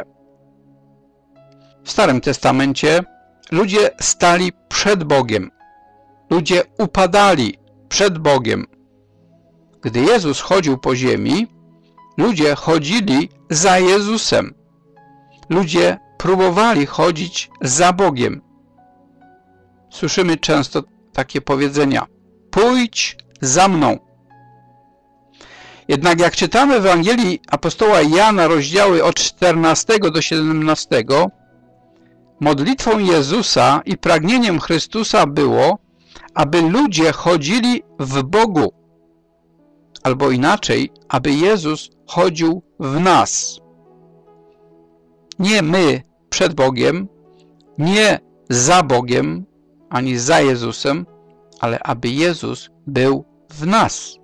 W Starym Testamencie ludzie stali przed Bogiem. Ludzie upadali przed Bogiem. Gdy Jezus chodził po ziemi, ludzie chodzili za Jezusem. Ludzie próbowali chodzić za Bogiem. Słyszymy często takie powiedzenia: pójdź za mną. Jednak jak czytamy w Ewangelii apostoła Jana, rozdziały od 14 do 17, modlitwą Jezusa i pragnieniem Chrystusa było, aby ludzie chodzili w Bogu, albo inaczej, aby Jezus chodził w nas. Nie my przed Bogiem, nie za Bogiem, ani za Jezusem, ale aby Jezus był w nas.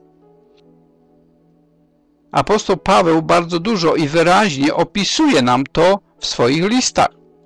Apostoł Paweł bardzo dużo i wyraźnie opisuje nam to w swoich listach.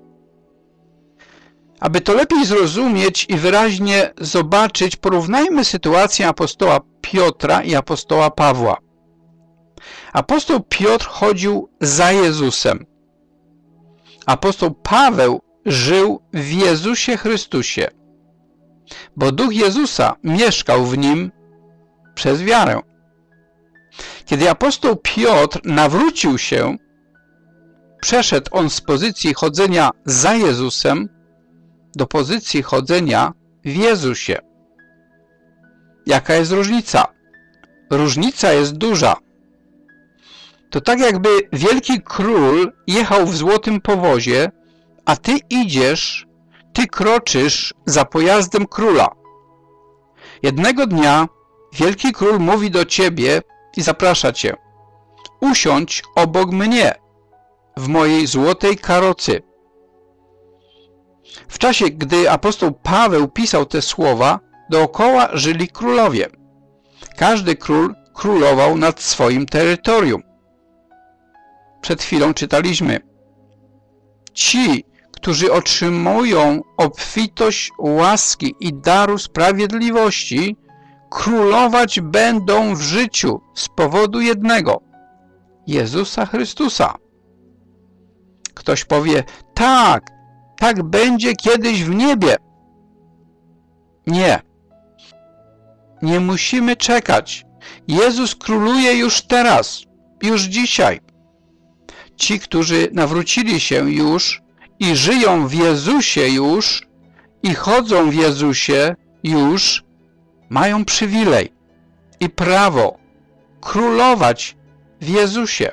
Aby to lepiej zrozumieć i wyraźnie zobaczyć, porównajmy sytuację apostoła Piotra i apostoła Pawła. Apostoł Piotr chodził za Jezusem. Apostoł Paweł żył w Jezusie Chrystusie, bo Duch Jezusa mieszkał w nim przez wiarę. Kiedy apostoł Piotr nawrócił się, przeszedł on z pozycji chodzenia za Jezusem do pozycji chodzenia w Jezusie. Jaka jest różnica? Różnica jest duża. To tak jakby wielki król jechał w złotym powozie, a ty idziesz, ty kroczysz za pojazdem króla. Jednego dnia wielki król mówi do ciebie i zaprasza cię: usiądź obok mnie w mojej złotej karocy. W czasie, gdy apostoł Paweł pisał te słowa, dookoła żyli królowie. Każdy król królował nad swoim terytorium. Przed chwilą czytaliśmy: ci, którzy otrzymują obfitość łaski i daru sprawiedliwości, królować będą w życiu z powodu jednego – Jezusa Chrystusa. Ktoś powie: tak, tak będzie kiedyś w niebie. Nie. Nie musimy czekać. Jezus króluje już teraz, już dzisiaj. Ci, którzy nawrócili się już i żyją w Jezusie już i chodzą w Jezusie już, mają przywilej i prawo królować w Jezusie.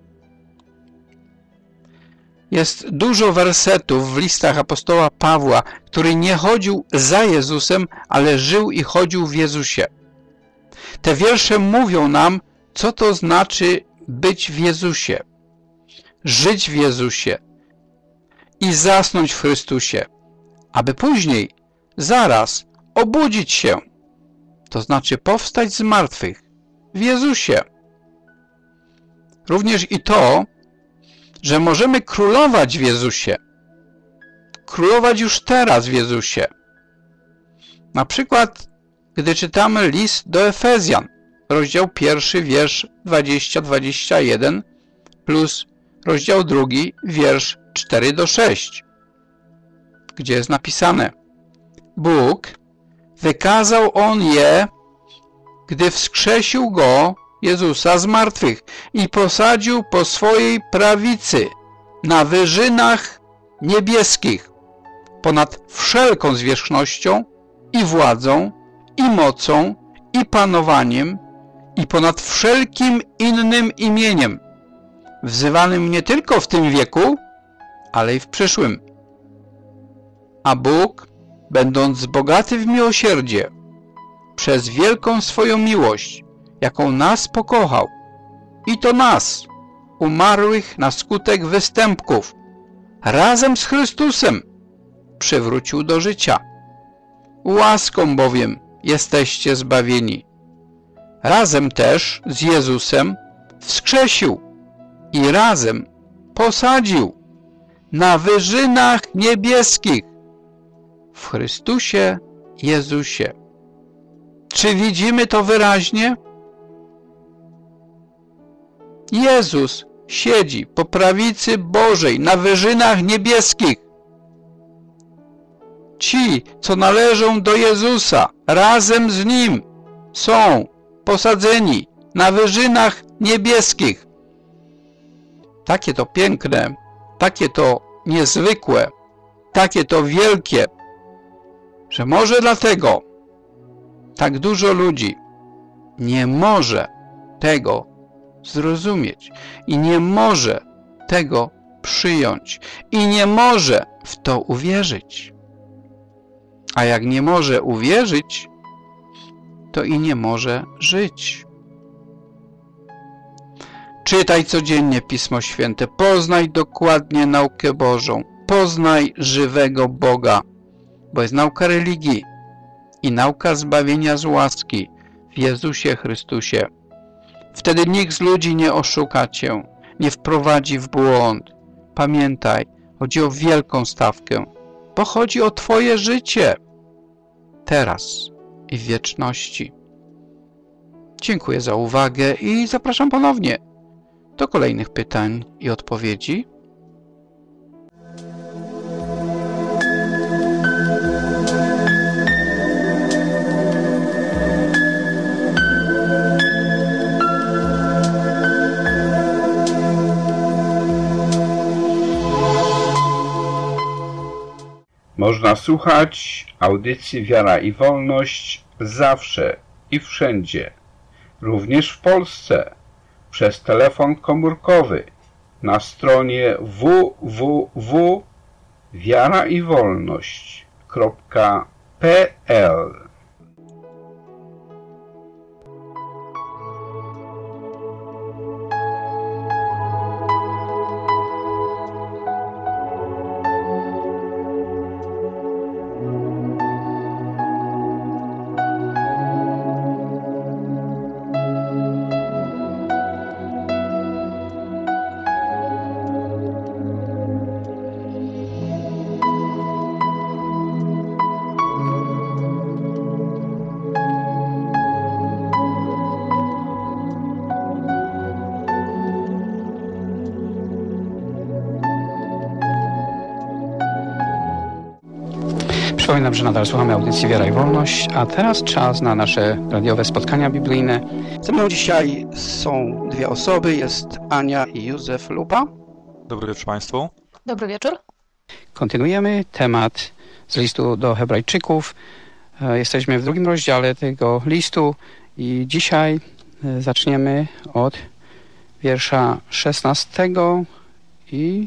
Jest dużo wersetów w listach apostoła Pawła, który nie chodził za Jezusem, ale żył i chodził w Jezusie. Te wiersze mówią nam, co to znaczy być w Jezusie, żyć w Jezusie i zasnąć w Chrystusie, aby później, zaraz, obudzić się, to znaczy powstać z martwych w Jezusie. Również i to, że możemy królować w Jezusie, królować już teraz w Jezusie. Na przykład, gdy czytamy list do Efezjan, rozdział 1, wiersz 20-21 plus rozdział 2, wiersz 4-6, gdzie jest napisane: Bóg wykazał On je, gdy wskrzesił Go, Jezusa, z martwych i posadził po swojej prawicy na wyżynach niebieskich, ponad wszelką zwierzchnością i władzą, i mocą, i panowaniem, i ponad wszelkim innym imieniem, wzywanym nie tylko w tym wieku, ale i w przyszłym. A Bóg, będąc bogaty w miłosierdzie, przez wielką swoją miłość, jaką nas pokochał, i to nas, umarłych na skutek występków, razem z Chrystusem przywrócił do życia. Łaską bowiem jesteście zbawieni. Razem też z Jezusem wskrzesił i razem posadził na wyżynach niebieskich w Chrystusie Jezusie. Czy widzimy to wyraźnie? Jezus siedzi po prawicy Bożej na wyżynach niebieskich. Ci, co należą do Jezusa, razem z Nim są posadzeni na wyżynach niebieskich. Takie to piękne, takie to niezwykłe, takie to wielkie, że może dlatego tak dużo ludzi nie może tego zrozumieć i nie może tego przyjąć i nie może w to uwierzyć. A jak nie może uwierzyć, to i nie może żyć. Czytaj codziennie Pismo Święte, poznaj dokładnie naukę Bożą, poznaj żywego Boga, bo jest nauka religii i nauka zbawienia z łaski w Jezusie Chrystusie. Wtedy nikt z ludzi nie oszuka cię, nie wprowadzi w błąd. Pamiętaj, chodzi o wielką stawkę, bo chodzi o twoje życie, teraz i w wieczności. Dziękuję za uwagę i zapraszam ponownie do kolejnych pytań i odpowiedzi. Można słuchać audycji Wiara i Wolność zawsze i wszędzie, również w Polsce, przez telefon komórkowy na stronie www.wiaraiwolność.pl. Przypominam, że nadal słuchamy audycji Wiara i Wolność, a teraz czas na nasze radiowe spotkania biblijne. Ze mną dzisiaj są dwie osoby, jest Ania i Józef Lupa. Dobry wieczór Państwu. Dobry wieczór. Kontynuujemy temat z listu do Hebrajczyków. Jesteśmy w 2 rozdziale tego listu i dzisiaj zaczniemy od wiersza 16 i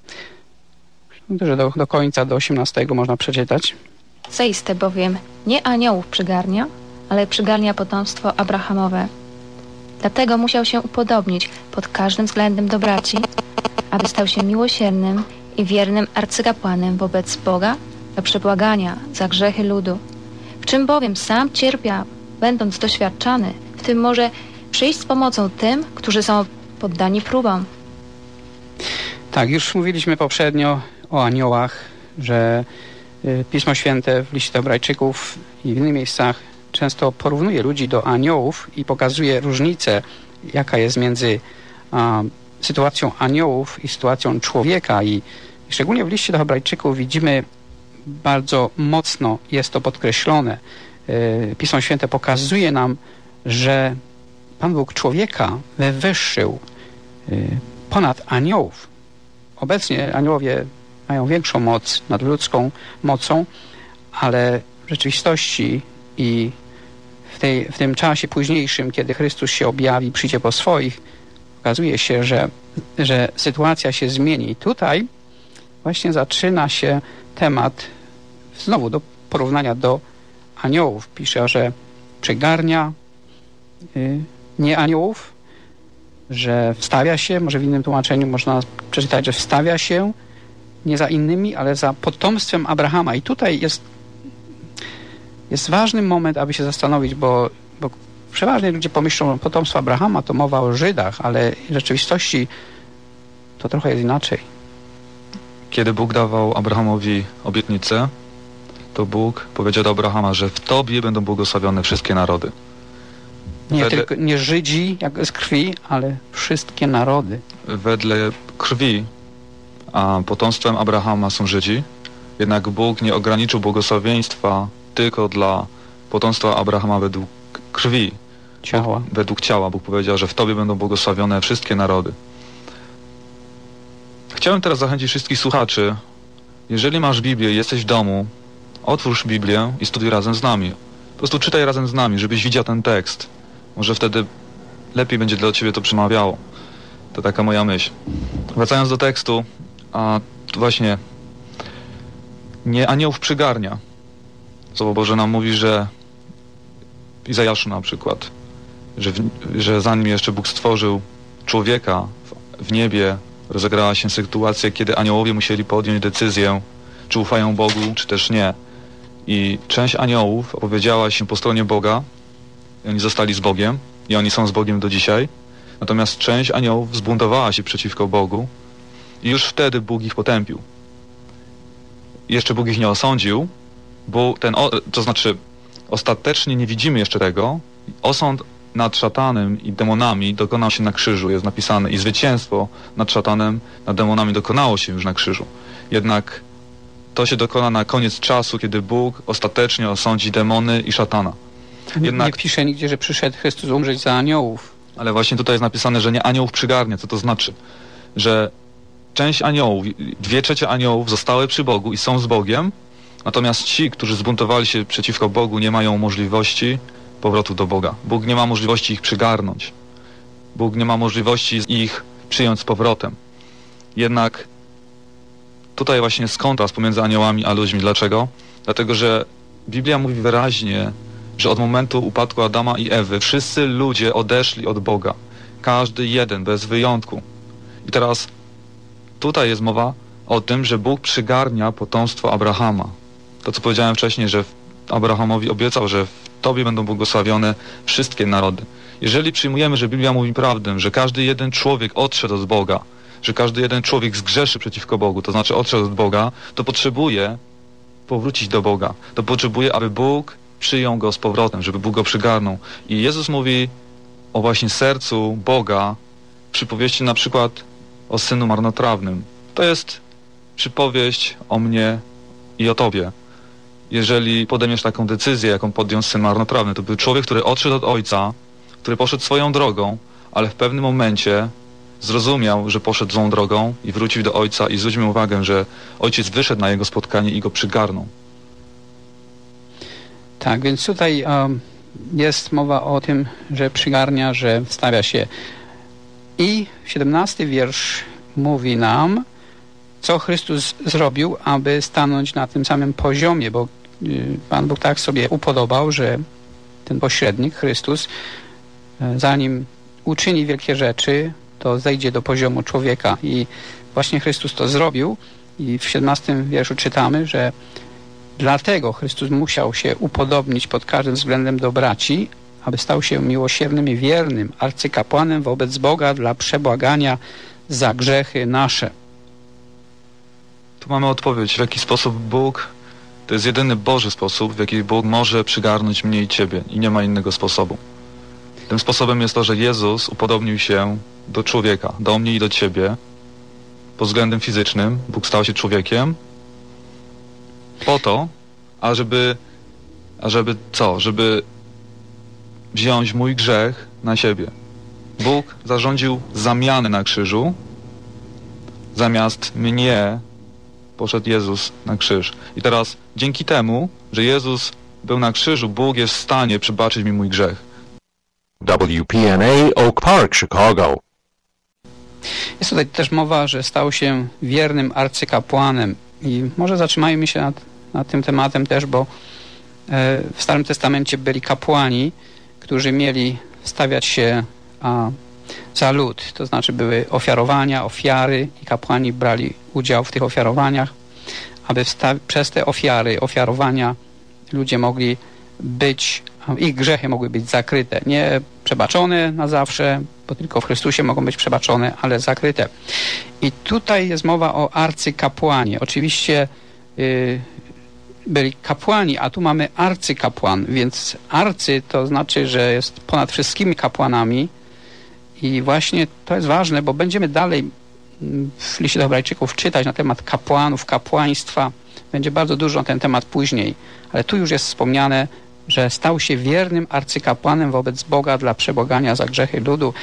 że do końca, do 18 można przeczytać. Zaiste bowiem nie aniołów przygarnia, ale przygarnia potomstwo Abrahamowe. Dlatego musiał się upodobnić pod każdym względem do braci, aby stał się miłosiernym i wiernym arcykapłanem wobec Boga do przebłagania za grzechy ludu. W czym bowiem sam cierpiał, będąc doświadczany, w tym może przyjść z pomocą tym, którzy są poddani próbom. Tak, już mówiliśmy poprzednio o aniołach, że Pismo Święte w liście do Hebrajczyków i w innych miejscach często porównuje ludzi do aniołów i pokazuje różnicę, jaka jest między sytuacją aniołów i sytuacją człowieka. I szczególnie w liście do Hebrajczyków widzimy, bardzo mocno jest to podkreślone. Pismo Święte pokazuje nam, że Pan Bóg człowieka wywyższył ponad aniołów. Obecnie aniołowie mają większą moc nad ludzką mocą, ale w rzeczywistości i w tym czasie późniejszym, kiedy Chrystus się objawi, przyjdzie po swoich, okazuje się, że sytuacja się zmieni. I tutaj właśnie zaczyna się temat znowu do porównania do aniołów. Pisze, że przygarnia nie aniołów, że wstawia się, może w innym tłumaczeniu można przeczytać, że wstawia się nie za innymi, ale za potomstwem Abrahama. I tutaj jest ważny moment, aby się zastanowić, bo przeważnie ludzie pomyślą, potomstwo Abrahama to mowa o Żydach, ale w rzeczywistości to trochę jest inaczej. Kiedy Bóg dawał Abrahamowi obietnicę, to Bóg powiedział do Abrahama, że w Tobie będą błogosławione wszystkie narody. Tylko nie Żydzi, jak z krwi, ale wszystkie narody. Wedle krwi, a potomstwem Abrahama są Żydzi, jednak Bóg nie ograniczył błogosławieństwa tylko dla potomstwa Abrahama według krwi. Ciała. Według ciała. Bóg powiedział, że w Tobie będą błogosławione wszystkie narody. Chciałem teraz zachęcić wszystkich słuchaczy, jeżeli masz Biblię, jesteś w domu, otwórz Biblię i studiuj razem z nami. Po prostu czytaj razem z nami, żebyś widział ten tekst. Może wtedy lepiej będzie dla Ciebie to przemawiało. To taka moja myśl. Wracając do tekstu, a właśnie nie aniołów przygarnia. Słowo Boże nam mówi, że w Izajaszu na przykład, że zanim jeszcze Bóg stworzył człowieka w niebie, rozegrała się sytuacja, kiedy aniołowie musieli podjąć decyzję, czy ufają Bogu, czy też nie. I część aniołów opowiedziała się po stronie Boga i oni zostali z Bogiem i oni są z Bogiem do dzisiaj. Natomiast część aniołów zbuntowała się przeciwko Bogu i już wtedy Bóg ich potępił. Jeszcze Bóg ich nie osądził, bo to znaczy ostatecznie nie widzimy jeszcze tego. Osąd nad szatanem i demonami dokonał się na krzyżu, jest napisane, i zwycięstwo nad szatanem, nad demonami dokonało się już na krzyżu. Jednak to się dokona na koniec czasu, kiedy Bóg ostatecznie osądzi demony i szatana. Jednak nie pisze nigdzie, że przyszedł Chrystus umrzeć za aniołów. Ale właśnie tutaj jest napisane, że nie aniołów przygarnia. Co to znaczy? Że część aniołów, 2/3 aniołów zostały przy Bogu i są z Bogiem, natomiast ci, którzy zbuntowali się przeciwko Bogu, nie mają możliwości powrotu do Boga. Bóg nie ma możliwości ich przygarnąć. Bóg nie ma możliwości ich przyjąć z powrotem. Jednak tutaj właśnie jest kontrast pomiędzy aniołami a ludźmi. Dlaczego? Dlatego, że Biblia mówi wyraźnie, że od momentu upadku Adama i Ewy wszyscy ludzie odeszli od Boga. Każdy jeden, bez wyjątku. I teraz tutaj jest mowa o tym, że Bóg przygarnia potomstwo Abrahama. To, co powiedziałem wcześniej, że Abrahamowi obiecał, że w Tobie będą błogosławione wszystkie narody. Jeżeli przyjmujemy, że Biblia mówi prawdę, że każdy jeden człowiek odszedł od Boga, że każdy jeden człowiek zgrzeszy przeciwko Bogu, to znaczy odszedł od Boga, to potrzebuje powrócić do Boga. To potrzebuje, aby Bóg przyjął go z powrotem, żeby Bóg go przygarnął. I Jezus mówi o właśnie sercu Boga w przypowieści na przykład o synu marnotrawnym. To jest przypowieść o mnie i o Tobie. jeżeli podejmiesz taką decyzję, jaką podjął syn marnotrawny. To był człowiek, który odszedł od ojca, który poszedł swoją drogą, ale w pewnym momencie zrozumiał, że poszedł złą drogą i wrócił do ojca i zwróćmy uwagę, że ojciec wyszedł na jego spotkanie i go przygarnął. Tak, więc tutaj jest mowa o tym, że przygarnia, że stawia się. I 17 wiersz mówi nam, co Chrystus zrobił, aby stanąć na tym samym poziomie, bo Pan Bóg tak sobie upodobał, że ten pośrednik, Chrystus, zanim uczyni wielkie rzeczy, to zejdzie do poziomu człowieka i właśnie Chrystus to zrobił i w 17 wierszu czytamy, że dlatego Chrystus musiał się upodobnić pod każdym względem do braci, aby stał się miłosiernym i wiernym arcykapłanem wobec Boga dla przebłagania za grzechy nasze. Tu mamy odpowiedź, w jaki sposób Bóg, to jest jedyny Boży sposób, w jaki Bóg może przygarnąć mnie i Ciebie i nie ma innego sposobu. Tym sposobem jest to, że Jezus upodobnił się do człowieka, do mnie i do Ciebie pod względem fizycznym. Bóg stał się człowiekiem po to, ażeby co? Żeby wziąć mój grzech na siebie. Bóg zarządził zamianę na krzyżu. Zamiast mnie poszedł Jezus na krzyż. I teraz dzięki temu, że Jezus był na krzyżu, Bóg jest w stanie przebaczyć mi mój grzech. WPNA Oak Park, Chicago. Jest tutaj też mowa, że stał się wiernym arcykapłanem. I może zatrzymajmy się nad tym tematem też, bo w Starym Testamencie byli kapłani, którzy mieli stawiać się za lud. To znaczy były ofiarowania, ofiary i kapłani brali udział w tych ofiarowaniach, aby przez te ofiarowania ludzie mogli być, ich grzechy mogły być zakryte. Nie przebaczone na zawsze, bo tylko w Chrystusie mogą być przebaczone, ale zakryte. I tutaj jest mowa o arcykapłanie. Oczywiście byli kapłani, a tu mamy arcykapłan, więc arcy to znaczy, że jest ponad wszystkimi kapłanami i właśnie to jest ważne, bo będziemy dalej w liście do Hebrajczyków czytać na temat kapłanów, kapłaństwa. Będzie bardzo dużo na ten temat później, ale tu już jest wspomniane, że stał się wiernym arcykapłanem wobec Boga dla przebłagania za grzechy ludu.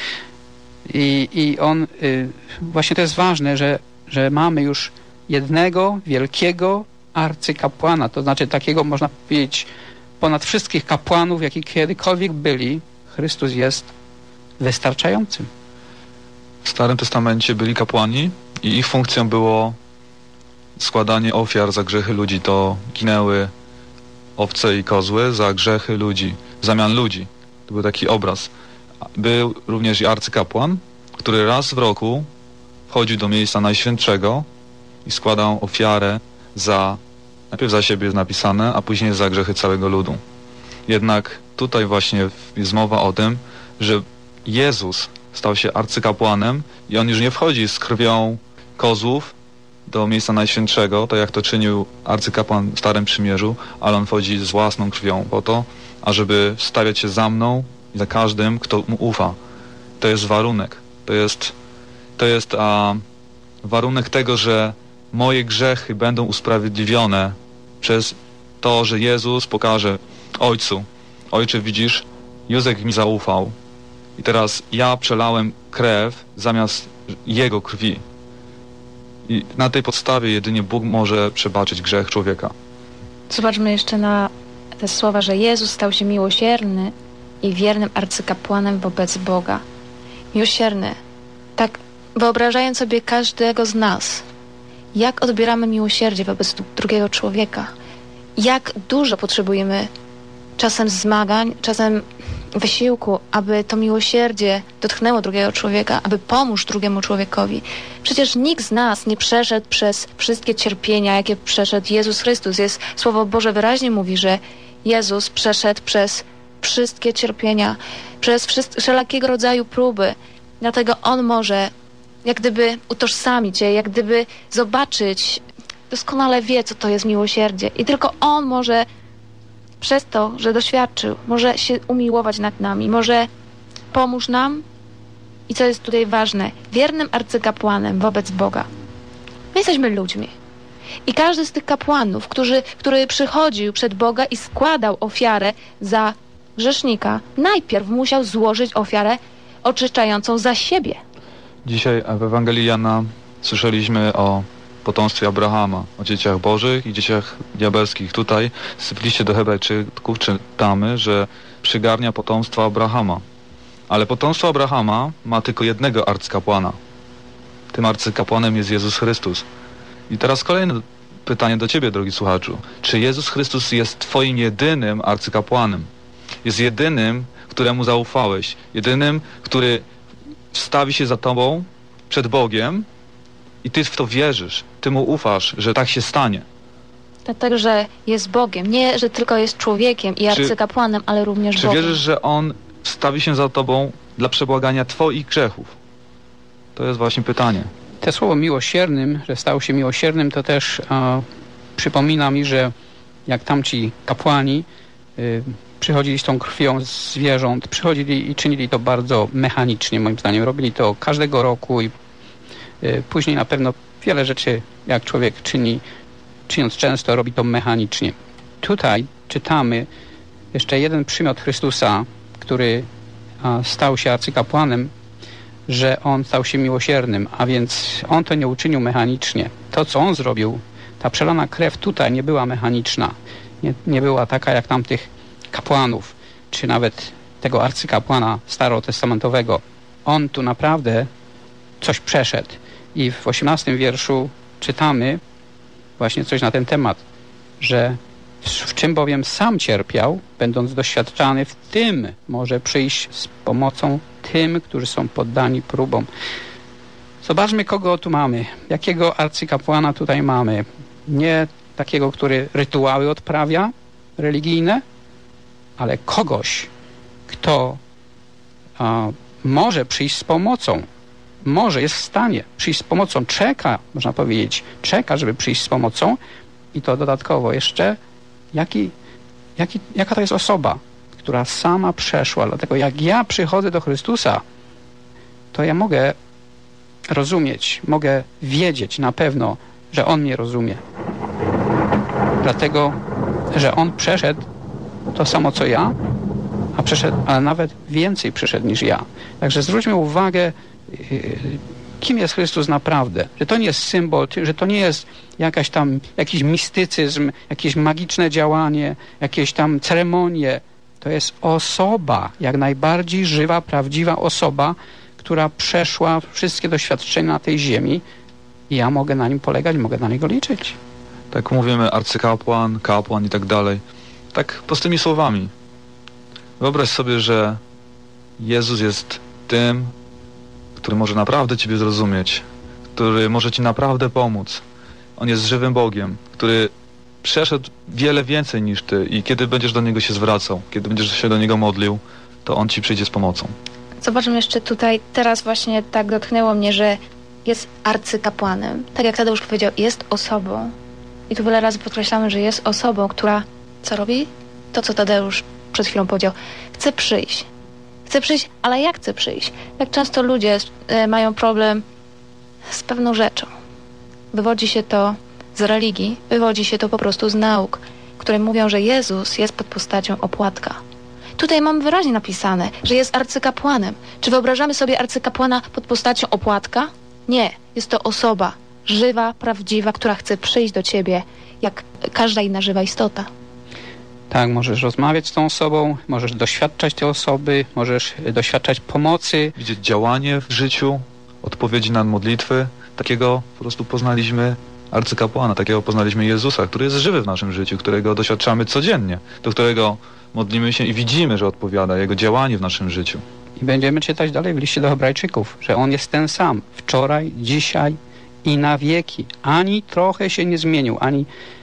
I on, właśnie to jest ważne, że mamy już jednego wielkiego arcykapłana, to znaczy takiego, można powiedzieć, ponad wszystkich kapłanów, jaki kiedykolwiek byli, Chrystus jest wystarczającym. W Starym Testamencie byli kapłani i ich funkcją było składanie ofiar za grzechy ludzi. To ginęły owce i kozły za grzechy ludzi, w zamian ludzi. To był taki obraz. Był również i arcykapłan, który raz w roku wchodził do miejsca Najświętszego i składał ofiarę najpierw za siebie jest napisane, a później za grzechy całego ludu. Jednak tutaj właśnie jest mowa o tym, że Jezus stał się arcykapłanem i on już nie wchodzi z krwią kozłów do miejsca Najświętszego, tak jak to czynił arcykapłan w Starym Przymierzu, ale on wchodzi z własną krwią po to, ażeby stawiać się za mną i za każdym, kto mu ufa. To jest warunek. To jest warunek tego, że moje grzechy będą usprawiedliwione przez to, że Jezus pokaże Ojcu: Ojcze, widzisz, Józek mi zaufał i teraz ja przelałem krew zamiast jego krwi. I na tej podstawie jedynie Bóg może przebaczyć grzech człowieka. Zobaczmy jeszcze na te słowa, że Jezus stał się miłosierny i wiernym arcykapłanem wobec Boga. Miłosierny. Tak wyobrażając sobie każdego z nas, jak odbieramy miłosierdzie wobec drugiego człowieka. Jak dużo potrzebujemy czasem zmagań, czasem wysiłku, aby to miłosierdzie dotknęło drugiego człowieka, aby pomóż drugiemu człowiekowi. Przecież nikt z nas nie przeszedł przez wszystkie cierpienia, jakie przeszedł Jezus Chrystus. Słowo Boże wyraźnie mówi, że Jezus przeszedł przez wszystkie cierpienia, przez wszelkiego rodzaju próby. Dlatego On może jak gdyby utożsamić je, jak gdyby zobaczyć, doskonale wie, co to jest miłosierdzie. I tylko On może przez to, że doświadczył, może się umiłować nad nami, może pomóż nam i co jest tutaj ważne, wiernym arcykapłanem wobec Boga. My jesteśmy ludźmi. I każdy z tych kapłanów, który przychodził przed Boga i składał ofiarę za grzesznika, najpierw musiał złożyć ofiarę oczyszczającą za siebie. Dzisiaj w Ewangelii Jana słyszeliśmy o potomstwie Abrahama, o dzieciach bożych i dzieciach diabelskich. Tutaj w liście do Hebrajczyków czytamy, że przygarnia potomstwa Abrahama. Ale potomstwo Abrahama ma tylko jednego arcykapłana. Tym arcykapłanem jest Jezus Chrystus. I teraz kolejne pytanie do ciebie, drogi słuchaczu. Czy Jezus Chrystus jest twoim jedynym arcykapłanem? Jest jedynym, któremu zaufałeś. Jedynym, który wstawi się za tobą przed Bogiem i ty w to wierzysz. Ty mu ufasz, że tak się stanie. Dlatego, że jest Bogiem. Nie, że tylko jest człowiekiem i arcykapłanem, ale również Bogiem. Czy wierzysz, że On wstawi się za tobą dla przebłagania twoich grzechów? To jest właśnie pytanie. Te słowo miłosiernym, że stał się miłosiernym, to też przypomina mi, że jak tamci kapłani przychodzili z tą krwią zwierząt, przychodzili i czynili to bardzo mechanicznie, moim zdaniem. Robili to każdego roku i później na pewno wiele rzeczy, jak człowiek czyniąc często, robi to mechanicznie. Tutaj czytamy jeszcze jeden przymiot Chrystusa, który stał się arcykapłanem, że On stał się miłosiernym, a więc On to nie uczynił mechanicznie. To, co On zrobił, ta przelana krew tutaj nie była mechaniczna. Nie była taka jak tamtych kapłanów, czy nawet tego arcykapłana starotestamentowego. On tu naprawdę coś przeszedł. I w 18 wierszu czytamy właśnie coś na ten temat, że w czym bowiem sam cierpiał, będąc doświadczany, w tym może przyjść z pomocą tym, którzy są poddani próbom. Zobaczmy, kogo tu mamy. Jakiego arcykapłana tutaj mamy. Nie takiego, który rytuały odprawia religijne, ale kogoś, kto może przyjść z pomocą. Może, jest w stanie przyjść z pomocą. Czeka, można powiedzieć, żeby przyjść z pomocą. I to dodatkowo jeszcze, jaka to jest osoba, która sama przeszła. Dlatego jak ja przychodzę do Chrystusa, to ja mogę rozumieć, mogę wiedzieć na pewno, że On mnie rozumie. Dlatego, że On przeszedł to samo co ja, a nawet więcej przeszedł niż ja. Także zwróćmy uwagę, kim jest Chrystus naprawdę. Że to nie jest symbol, że to nie jest jakiś mistycyzm, jakieś magiczne działanie, jakieś tam ceremonie. To jest osoba, jak najbardziej żywa, prawdziwa osoba, która przeszła wszystkie doświadczenia na tej ziemi i ja mogę na nim polegać, mogę na niego liczyć. Tak mówimy arcykapłan, kapłan i tak dalej. Tak prostymi słowami. Wyobraź sobie, że Jezus jest tym, który może naprawdę ciebie zrozumieć, który może ci naprawdę pomóc. On jest żywym Bogiem, który przeszedł wiele więcej niż ty i kiedy będziesz do Niego się zwracał, kiedy będziesz się do Niego modlił, to On ci przyjdzie z pomocą. Zobaczmy jeszcze tutaj, teraz właśnie tak dotknęło mnie, że jest arcykapłanem. Tak jak Tadeusz powiedział, jest osobą. I tu wiele razy podkreślamy, że jest osobą, która co robi? To, co Tadeusz przed chwilą powiedział. Chce przyjść. Chce przyjść, ale jak chce przyjść? Jak często ludzie mają problem z pewną rzeczą. Wywodzi się to z religii, wywodzi się to po prostu z nauk, które mówią, że Jezus jest pod postacią opłatka. Tutaj mamy wyraźnie napisane, że jest arcykapłanem. Czy wyobrażamy sobie arcykapłana pod postacią opłatka? Nie. Jest to osoba żywa, prawdziwa, która chce przyjść do ciebie, jak każda inna żywa istota. Tak, możesz rozmawiać z tą osobą, możesz doświadczać tej osoby, możesz doświadczać pomocy. Widzieć działanie w życiu, odpowiedzi na modlitwy. Takiego po prostu poznaliśmy arcykapłana, takiego poznaliśmy Jezusa, który jest żywy w naszym życiu, którego doświadczamy codziennie, do którego modlimy się i widzimy, że odpowiada Jego działanie w naszym życiu. I będziemy czytać dalej w liście do Hebrajczyków, że On jest ten sam, wczoraj, dzisiaj i na wieki. Ani trochę się nie zmienił, ani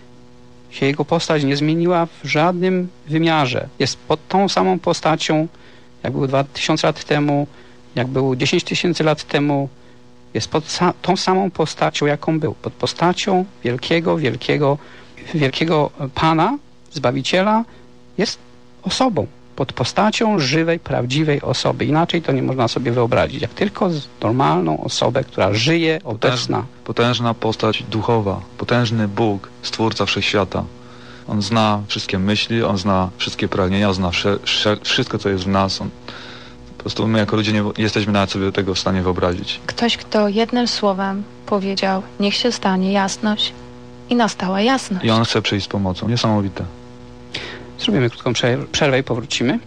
się Jego postać nie zmieniła w żadnym wymiarze. Jest pod tą samą postacią, jak był 2000 lat temu, jak był 10 000 lat temu. Jest pod tą samą postacią, jaką był. Pod postacią wielkiego Pana, Zbawiciela, jest osobą. pod postacią żywej, prawdziwej osoby. Inaczej to nie można sobie wyobrazić. Jak tylko normalną osobę, która żyje, obecna. Potężna postać duchowa, potężny Bóg, Stwórca Wszechświata. On zna wszystkie myśli, On zna wszystkie pragnienia, On zna wszystko, co jest w nas. Po prostu my jako ludzie nie jesteśmy nawet sobie tego w stanie wyobrazić. Ktoś, kto jednym słowem powiedział, niech się stanie jasność i nastała jasność. I On chce przyjść z pomocą. Niesamowite. Zrobimy krótką przerwę i powrócimy.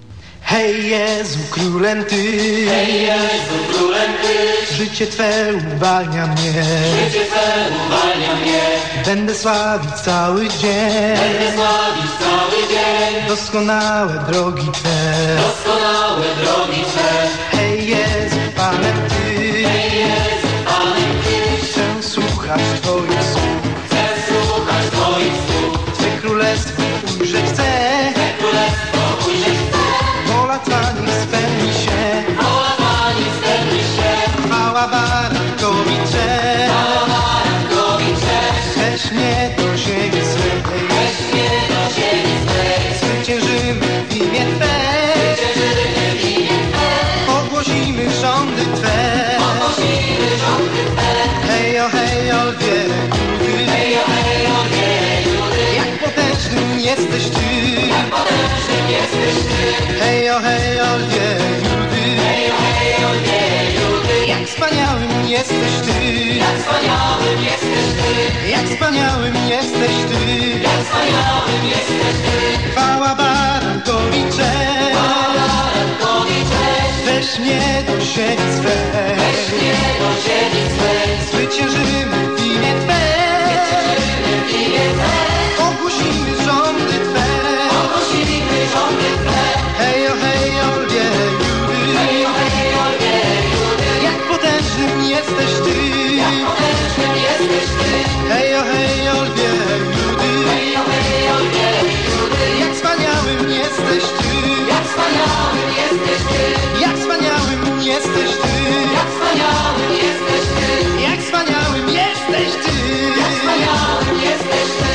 Hej Jezu, królem Ty, hej Jezu, królem Ty, życie Twe uwalnia mnie, życie Twe uwalnia mnie, będę sławić cały dzień, będę sławić cały dzień, doskonałe drogi Twe, doskonałe drogi Twe. Hej Jezu, Panem Ty, hej Jezu, Panem Ty, chcę słuchać Twoich słów, chcę słuchać Twoich słów, Twe królestwo ujrzeć chcę, Twe królestwo ujrzeć chcę. Wola Twa niech spełni się, wola Twa niech spełni się. Chwała barankowi Twe, chwała barankowi Twe. Weź mnie do ziemi swej, weź mnie do ziemi swej. Zwyciężymy w imię Twe, zwyciężymy w imię Twe. Ogłosimy rządy Twe, ogłosimy rządy Twe. Hejo, hejo, wiele Judy, hejo, hejo, wiele Judy. Jak potężnym jesteś Ty, jak potężnym jesteś Ty. Hejo, hejo, wiele Judy, hejo, hejo, wiele Judy. Jak wspaniałym jesteś Ty, jak wspaniałym jesteś Ty, jak wspaniałym jesteś Ty, jak wspaniałym jesteś Ty. Chwała barankowi cześć, chwała barankowi cześć. Weź mnie do ziemi swej, weź mnie do ziemi swej. Zwyciężymy w imię Twe, zwyciężymy w imię Twe. Ogłosimy rządy Twe, ogłosimy rządy Twe. Hejo, hejo, wiele Judy, hejo, hejo, wiele Judy. Jak potężnym jesteś Ty, jak potężnym jesteś Ty. Hejo, hejo, wiele Judy, hejo, hejo, wiele Judy. Jak wspaniałym jesteś Ty, jak wspaniałym jesteś Ty, jak wspaniałym jesteś Ty, jak wspaniałym jesteś Ty, jak wspaniałym jesteś Ty, jak wspaniałym jesteś Ty.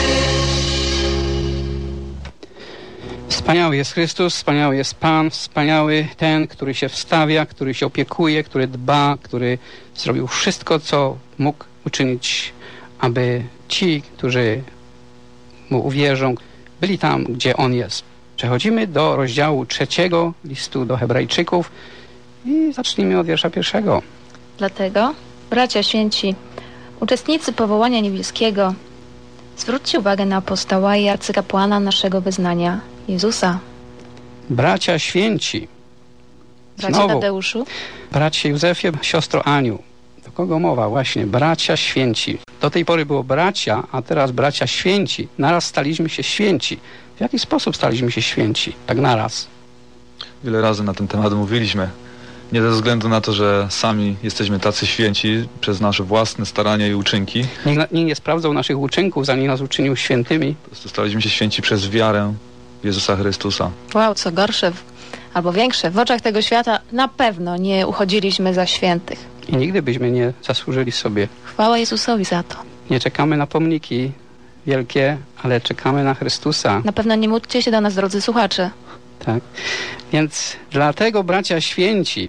Wspaniały jest Chrystus, wspaniały jest Pan, wspaniały ten, który się wstawia, który się opiekuje, który dba, który zrobił wszystko, co mógł uczynić, aby ci, którzy Mu uwierzą, byli tam, gdzie On jest. Przechodzimy do rozdziału 3 listu do Hebrajczyków i zacznijmy od wiersza 1. Dlatego, bracia święci, uczestnicy powołania niebieskiego, zwróćcie uwagę na apostoła i arcykapłana naszego wyznania, Jezusa. Bracia święci. Bracia Znowu. Tadeuszu. Bracie Józefie, siostro Aniu. Do kogo mowa? Właśnie, bracia święci. Do tej pory było bracia, a teraz bracia święci. Naraz staliśmy się święci. W jaki sposób staliśmy się święci? Tak naraz. Wiele razy na ten temat mówiliśmy. Nie ze względu na to, że sami jesteśmy tacy święci przez nasze własne starania i uczynki. Nikt nie sprawdzał naszych uczynków, zanim nas uczynił świętymi. Po prostu staliśmy się święci przez wiarę w Jezusa Chrystusa. Wow, co gorsze albo większe, w oczach tego świata na pewno nie uchodziliśmy za świętych. I nigdy byśmy nie zasłużyli sobie. Chwała Jezusowi za to. Nie czekamy na pomniki wielkie, ale czekamy na Chrystusa. Na pewno nie módlcie się do nas, drodzy słuchacze. Tak. Więc dlatego bracia święci,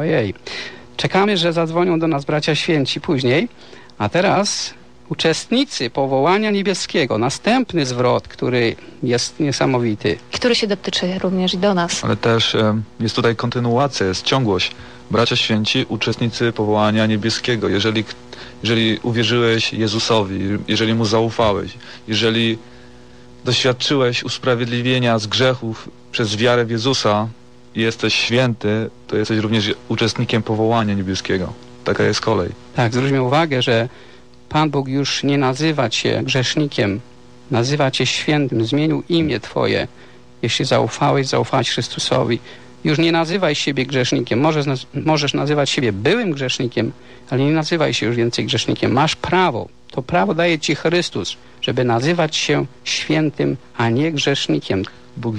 czekamy, że zadzwonią do nas bracia święci później, a teraz uczestnicy powołania niebieskiego. Następny zwrot, który jest niesamowity. Który się dotyczy również i do nas. Ale też jest tutaj kontynuacja, jest ciągłość. Bracia święci, uczestnicy powołania niebieskiego. Jeżeli uwierzyłeś Jezusowi, jeżeli Mu zaufałeś, jeżeli doświadczyłeś usprawiedliwienia z grzechów przez wiarę w Jezusa i jesteś święty, to jesteś również uczestnikiem powołania niebieskiego. Taka jest kolej. Tak, zwróćmy uwagę, że Pan Bóg już nie nazywa cię grzesznikiem, nazywa cię świętym, zmienił imię twoje. Jeśli zaufałeś Chrystusowi, już nie nazywaj siebie grzesznikiem. Możesz nazywać siebie byłym grzesznikiem, ale nie nazywaj się już więcej grzesznikiem. Masz prawo. To prawo daje ci Chrystus, żeby nazywać się świętym, a nie grzesznikiem. Bóg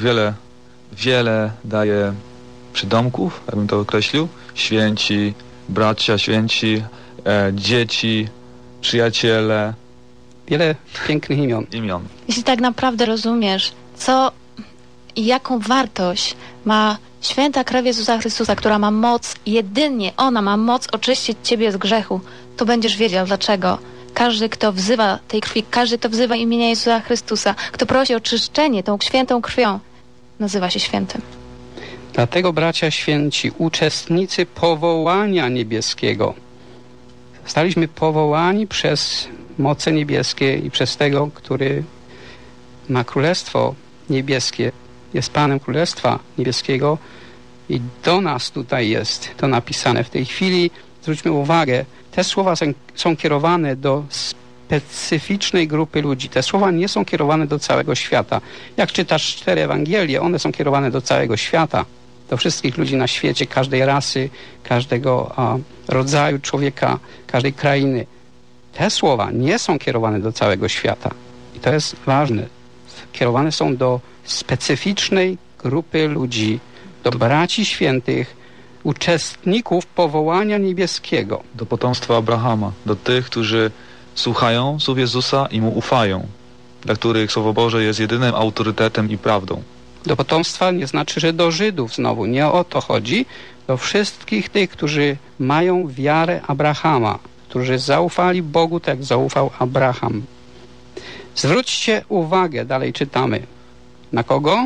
wiele daje przydomków, jakbym to określił. Święci, bracia święci, dzieci, przyjaciele. Wiele pięknych imion. Jeśli tak naprawdę rozumiesz, co i jaką wartość ma święta krew Jezusa Chrystusa, która ma moc, jedynie ona ma moc oczyścić ciebie z grzechu, to będziesz wiedział dlaczego. Każdy, kto wzywa tej krwi, każdy, kto wzywa imienia Jezusa Chrystusa, kto prosi o czyszczenie tą świętą krwią, nazywa się świętym. Dlatego, bracia święci, uczestnicy powołania niebieskiego, zostaliśmy powołani przez moce niebieskie i przez tego, który ma Królestwo Niebieskie, jest Panem Królestwa Niebieskiego i do nas tutaj jest to napisane. W tej chwili zwróćmy uwagę, te słowa są kierowane do specyficznej grupy ludzi. Te słowa nie są kierowane do całego świata. Jak czytasz 4 Ewangelie, one są kierowane do całego świata, do wszystkich ludzi na świecie, każdej rasy, każdego rodzaju człowieka, każdej krainy. Te słowa nie są kierowane do całego świata. I to jest ważne. Kierowane są do specyficznej grupy ludzi, do braci świętych, uczestników powołania niebieskiego. Do potomstwa Abrahama, do tych, którzy słuchają słów Jezusa i Mu ufają, dla których Słowo Boże jest jedynym autorytetem i prawdą. Do potomstwa nie znaczy, że do Żydów znowu, nie o to chodzi. Do wszystkich tych, którzy mają wiarę Abrahama, którzy zaufali Bogu, tak jak zaufał Abraham. Zwróćcie uwagę, dalej czytamy. Na kogo?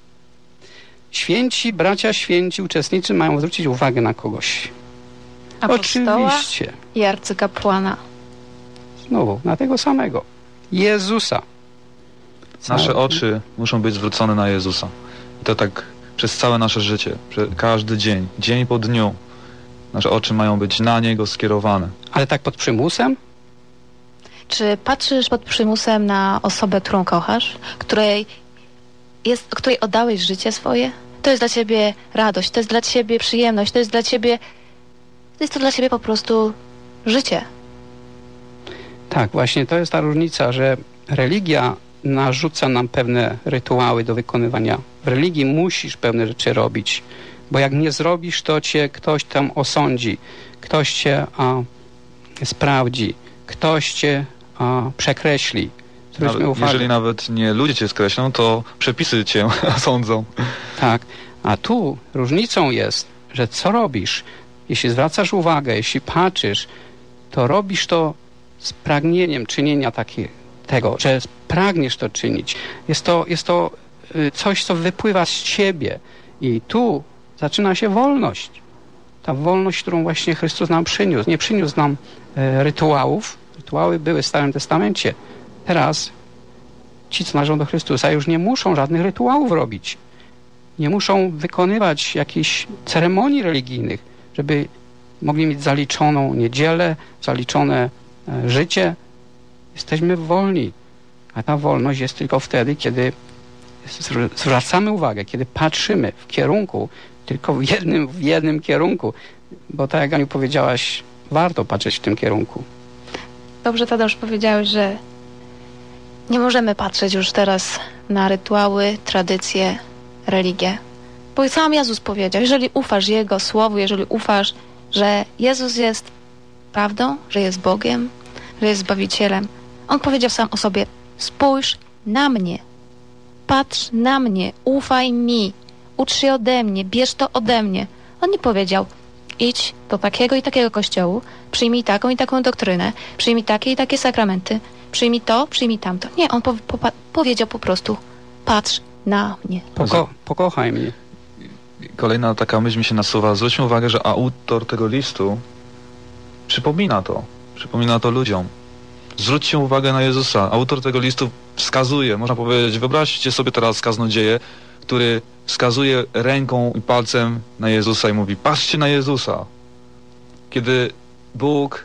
Święci, bracia święci, uczestnicy mają zwrócić uwagę na kogoś. Apostoła oczywiście. I arcykapłana. Znowu, na tego samego. Jezusa. Nasze oczy muszą być zwrócone na Jezusa. I to tak przez całe nasze życie, każdy dzień, dzień po dniu. Nasze oczy mają być na Niego skierowane. Ale tak pod przymusem? Czy patrzysz pod przymusem na osobę, którą kochasz, której oddałeś życie swoje? To jest dla ciebie radość, to jest dla ciebie przyjemność, to jest to dla ciebie po prostu życie. Tak, właśnie to jest ta różnica, że religia narzuca nam pewne rytuały do wykonywania. W religii musisz pewne rzeczy robić, bo jak nie zrobisz, to cię ktoś tam osądzi, ktoś cię sprawdzi, ktoś cię przekreśli. Jeżeli nawet nie ludzie cię skreślą, to przepisy cię osądzą. Tak, a tu różnicą jest, że co robisz? Jeśli zwracasz uwagę, jeśli patrzysz, to robisz to z pragnieniem czynienia tego, że pragniesz to czynić. Jest to coś, co wypływa z ciebie. I tu zaczyna się wolność. Ta wolność, którą właśnie Chrystus nam przyniósł. Nie przyniósł nam rytuałów. Rytuały były w Starym Testamencie. Teraz ci, co należą do Chrystusa, już nie muszą żadnych rytuałów robić. Nie muszą wykonywać jakichś ceremonii religijnych, żeby mogli mieć zaliczoną niedzielę, zaliczone życie. Jesteśmy wolni. A ta wolność jest tylko wtedy, kiedy zwracamy uwagę, kiedy patrzymy w kierunku, tylko w jednym kierunku. Bo tak jak Aniu powiedziałaś, warto patrzeć w tym kierunku. Dobrze, Tadeusz, powiedziałeś, że nie możemy patrzeć już teraz na rytuały, tradycje, religię. Bo sam Jezus powiedział, jeżeli ufasz Jego Słowu, jeżeli ufasz, że Jezus jest prawdą, że jest Bogiem, że jest Zbawicielem, On powiedział sam o sobie, spójrz na mnie, patrz na mnie, ufaj mi, ucz się ode mnie, bierz to ode mnie. On nie powiedział, idź do takiego i takiego kościołu, przyjmij taką i taką doktrynę, przyjmij takie i takie sakramenty, przyjmij to, przyjmij tamto. Nie, on powiedział po prostu, patrz na mnie. Pokochaj mnie. Kolejna taka myśl mi się nasuwa. Zwróćmy uwagę, że autor tego listu przypomina to ludziom. Zwróćcie uwagę na Jezusa. Autor tego listu wskazuje, można powiedzieć, wyobraźcie sobie teraz kaznodzieję, który wskazuje ręką i palcem na Jezusa i mówi, patrzcie na Jezusa. Kiedy Bóg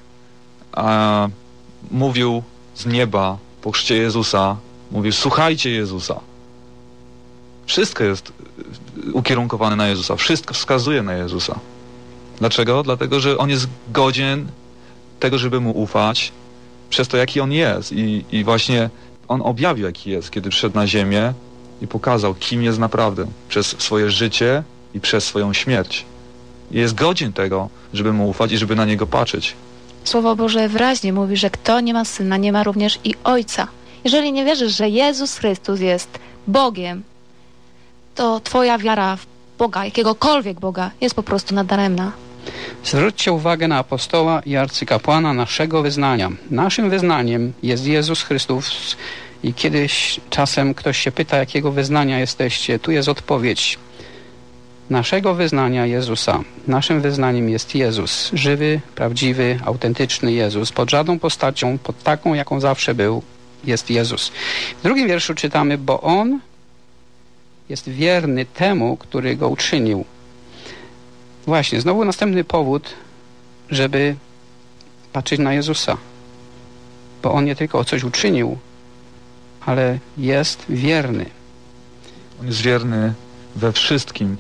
mówił z nieba po chrzcie Jezusa, mówił, słuchajcie Jezusa. Wszystko jest ukierunkowane na Jezusa. Wszystko wskazuje na Jezusa. Dlaczego? Dlatego, że On jest godzien tego, żeby Mu ufać przez to, jaki On jest. I właśnie On objawił, jaki jest, kiedy przyszedł na ziemię i pokazał, kim jest naprawdę przez swoje życie i przez swoją śmierć. I jest godzien tego, żeby Mu ufać i żeby na Niego patrzeć. Słowo Boże wyraźnie mówi, że kto nie ma Syna, nie ma również i Ojca. Jeżeli nie wierzysz, że Jezus Chrystus jest Bogiem, to twoja wiara w Boga, jakiegokolwiek Boga, jest po prostu nadaremna. Zwróćcie uwagę na apostoła i arcykapłana naszego wyznania. Naszym wyznaniem jest Jezus Chrystus i kiedyś czasem ktoś się pyta, jakiego wyznania jesteście. Tu jest odpowiedź. Naszego wyznania Jezusa. Naszym wyznaniem jest Jezus. Żywy, prawdziwy, autentyczny Jezus. Pod żadną postacią, pod taką, jaką zawsze był, jest Jezus. W drugim wierszu czytamy, bo On jest wierny temu, który Go uczynił. Właśnie, znowu następny powód, żeby patrzeć na Jezusa. Bo On nie tylko coś uczynił, ale jest wierny. On jest wierny we wszystkim.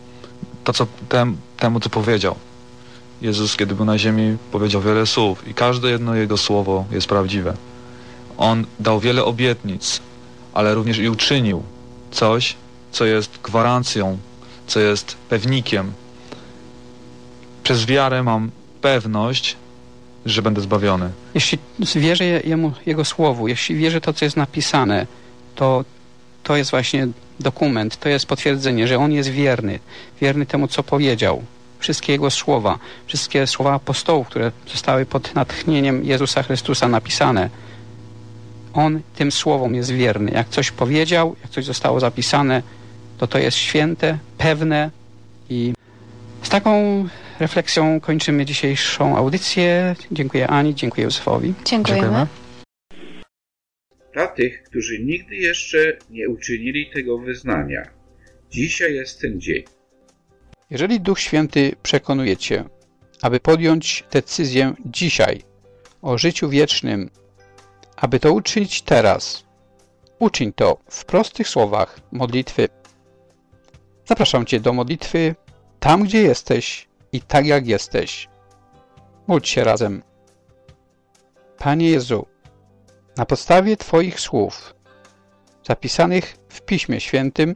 Temu, co powiedział. Jezus, kiedy był na ziemi, powiedział wiele słów i każde jedno Jego słowo jest prawdziwe. On dał wiele obietnic, ale również i uczynił coś, co jest gwarancją, co jest pewnikiem. Przez wiarę mam pewność, że będę zbawiony. Jeśli wierzę Jego słowu, jeśli wierzę to, co jest napisane, to jest właśnie dokument, to jest potwierdzenie, że On jest wierny. Wierny temu, co powiedział. Wszystkie Jego słowa, wszystkie słowa apostołów, które zostały pod natchnieniem Jezusa Chrystusa napisane. On tym słowom jest wierny. Jak coś powiedział, jak coś zostało zapisane, to jest święte, pewne i z taką refleksją kończymy dzisiejszą audycję. Dziękuję Ani, dziękuję Józefowi. Dziękujemy. Dla tych, którzy nigdy jeszcze nie uczynili tego wyznania, dzisiaj jest ten dzień. Jeżeli Duch Święty przekonuje Cię, aby podjąć decyzję dzisiaj o życiu wiecznym, aby to uczynić teraz, uczyń to w prostych słowach modlitwy. Zapraszam Cię do modlitwy tam, gdzie jesteś i tak, jak jesteś. Módl się razem. Panie Jezu, na podstawie Twoich słów, zapisanych w Piśmie Świętym,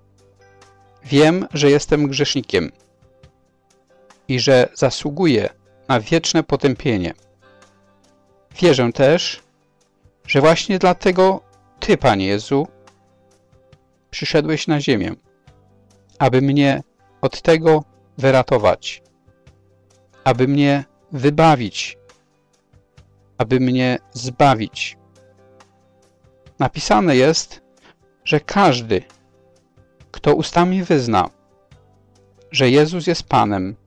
wiem, że jestem grzesznikiem i że zasługuję na wieczne potępienie. Wierzę też, że właśnie dlatego Ty, Panie Jezu, przyszedłeś na ziemię, aby mnie od tego wyratować, aby mnie wybawić, aby mnie zbawić. Napisane jest, że każdy, kto ustami wyzna, że Jezus jest Panem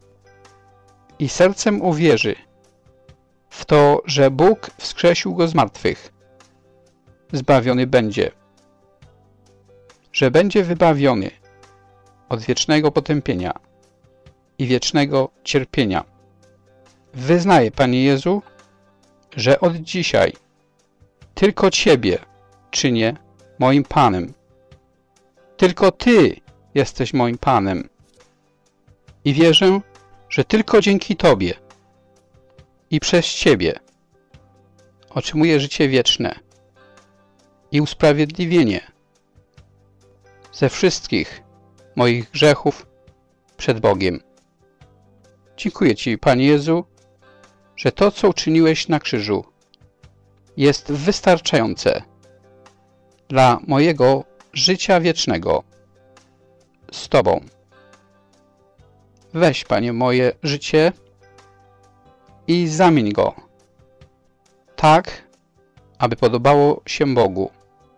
i sercem uwierzy w to, że Bóg wskrzesił Go z martwych, zbawiony będzie, że będzie wybawiony od wiecznego potępienia i wiecznego cierpienia. Wyznaję, Panie Jezu, że od dzisiaj tylko Ciebie czynię moim Panem. Tylko Ty jesteś moim Panem. I wierzę, że tylko dzięki Tobie i przez Ciebie otrzymuję życie wieczne i usprawiedliwienie ze wszystkich moich grzechów przed Bogiem. Dziękuję Ci, Panie Jezu, że to, co uczyniłeś na krzyżu, jest wystarczające dla mojego życia wiecznego z Tobą. Weź, Panie, moje życie i zamień go tak, aby podobało się Bogu.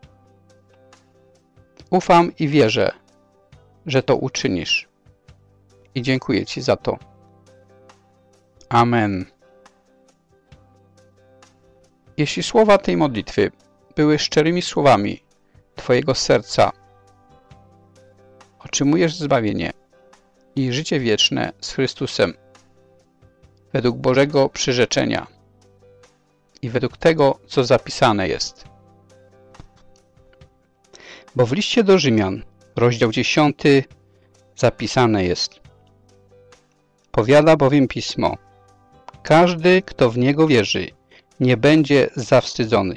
Ufam i wierzę, że to uczynisz. I dziękuję Ci za to. Amen. Jeśli słowa tej modlitwy były szczerymi słowami Twojego serca, otrzymujesz zbawienie i życie wieczne z Chrystusem według Bożego przyrzeczenia i według tego, co zapisane jest. Bo w liście do Rzymian, rozdział 10, zapisane jest: powiada bowiem Pismo, każdy, kto w Niego wierzy, nie będzie zawstydzony.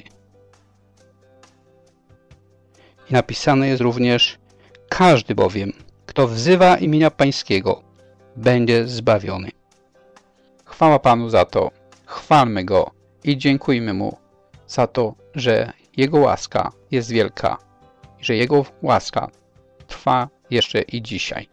I napisane jest również: każdy bowiem, kto wzywa imienia Pańskiego, będzie zbawiony. Chwała Panu za to, chwalmy Go i dziękujmy Mu za to, że Jego łaska jest wielka i że Jego łaska trwa jeszcze i dzisiaj.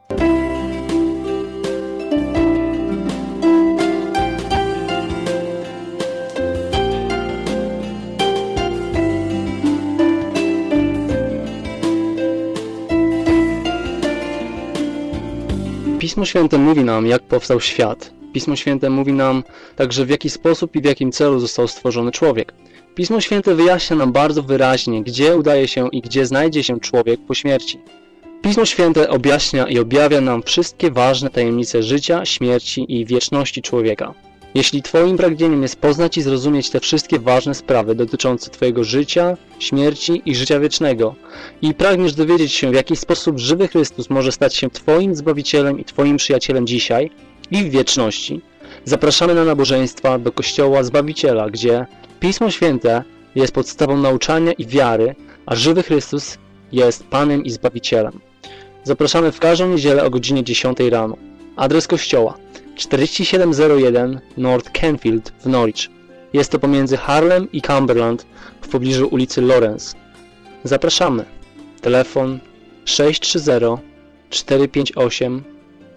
Pismo Święte mówi nam, jak powstał świat. Pismo Święte mówi nam także, w jaki sposób i w jakim celu został stworzony człowiek. Pismo Święte wyjaśnia nam bardzo wyraźnie, gdzie udaje się i gdzie znajdzie się człowiek po śmierci. Pismo Święte objaśnia i objawia nam wszystkie ważne tajemnice życia, śmierci i wieczności człowieka. Jeśli Twoim pragnieniem jest poznać i zrozumieć te wszystkie ważne sprawy dotyczące Twojego życia, śmierci i życia wiecznego i pragniesz dowiedzieć się, w jaki sposób żywy Chrystus może stać się Twoim Zbawicielem i Twoim przyjacielem dzisiaj i w wieczności, zapraszamy na nabożeństwa do Kościoła Zbawiciela, gdzie Pismo Święte jest podstawą nauczania i wiary, a żywy Chrystus jest Panem i Zbawicielem. Zapraszamy w każdą niedzielę o godzinie 10 rano. Adres kościoła: 4701 North Canfield w Norwich. Jest to pomiędzy Harlem i Cumberland w pobliżu ulicy Lawrence. Zapraszamy. Telefon 630 458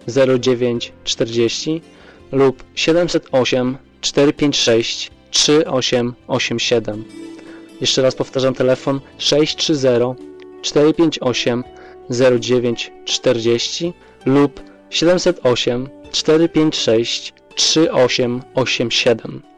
0940 lub 708 456 3887. Jeszcze raz powtarzam, telefon 630 458 0940 lub 708 456 3887.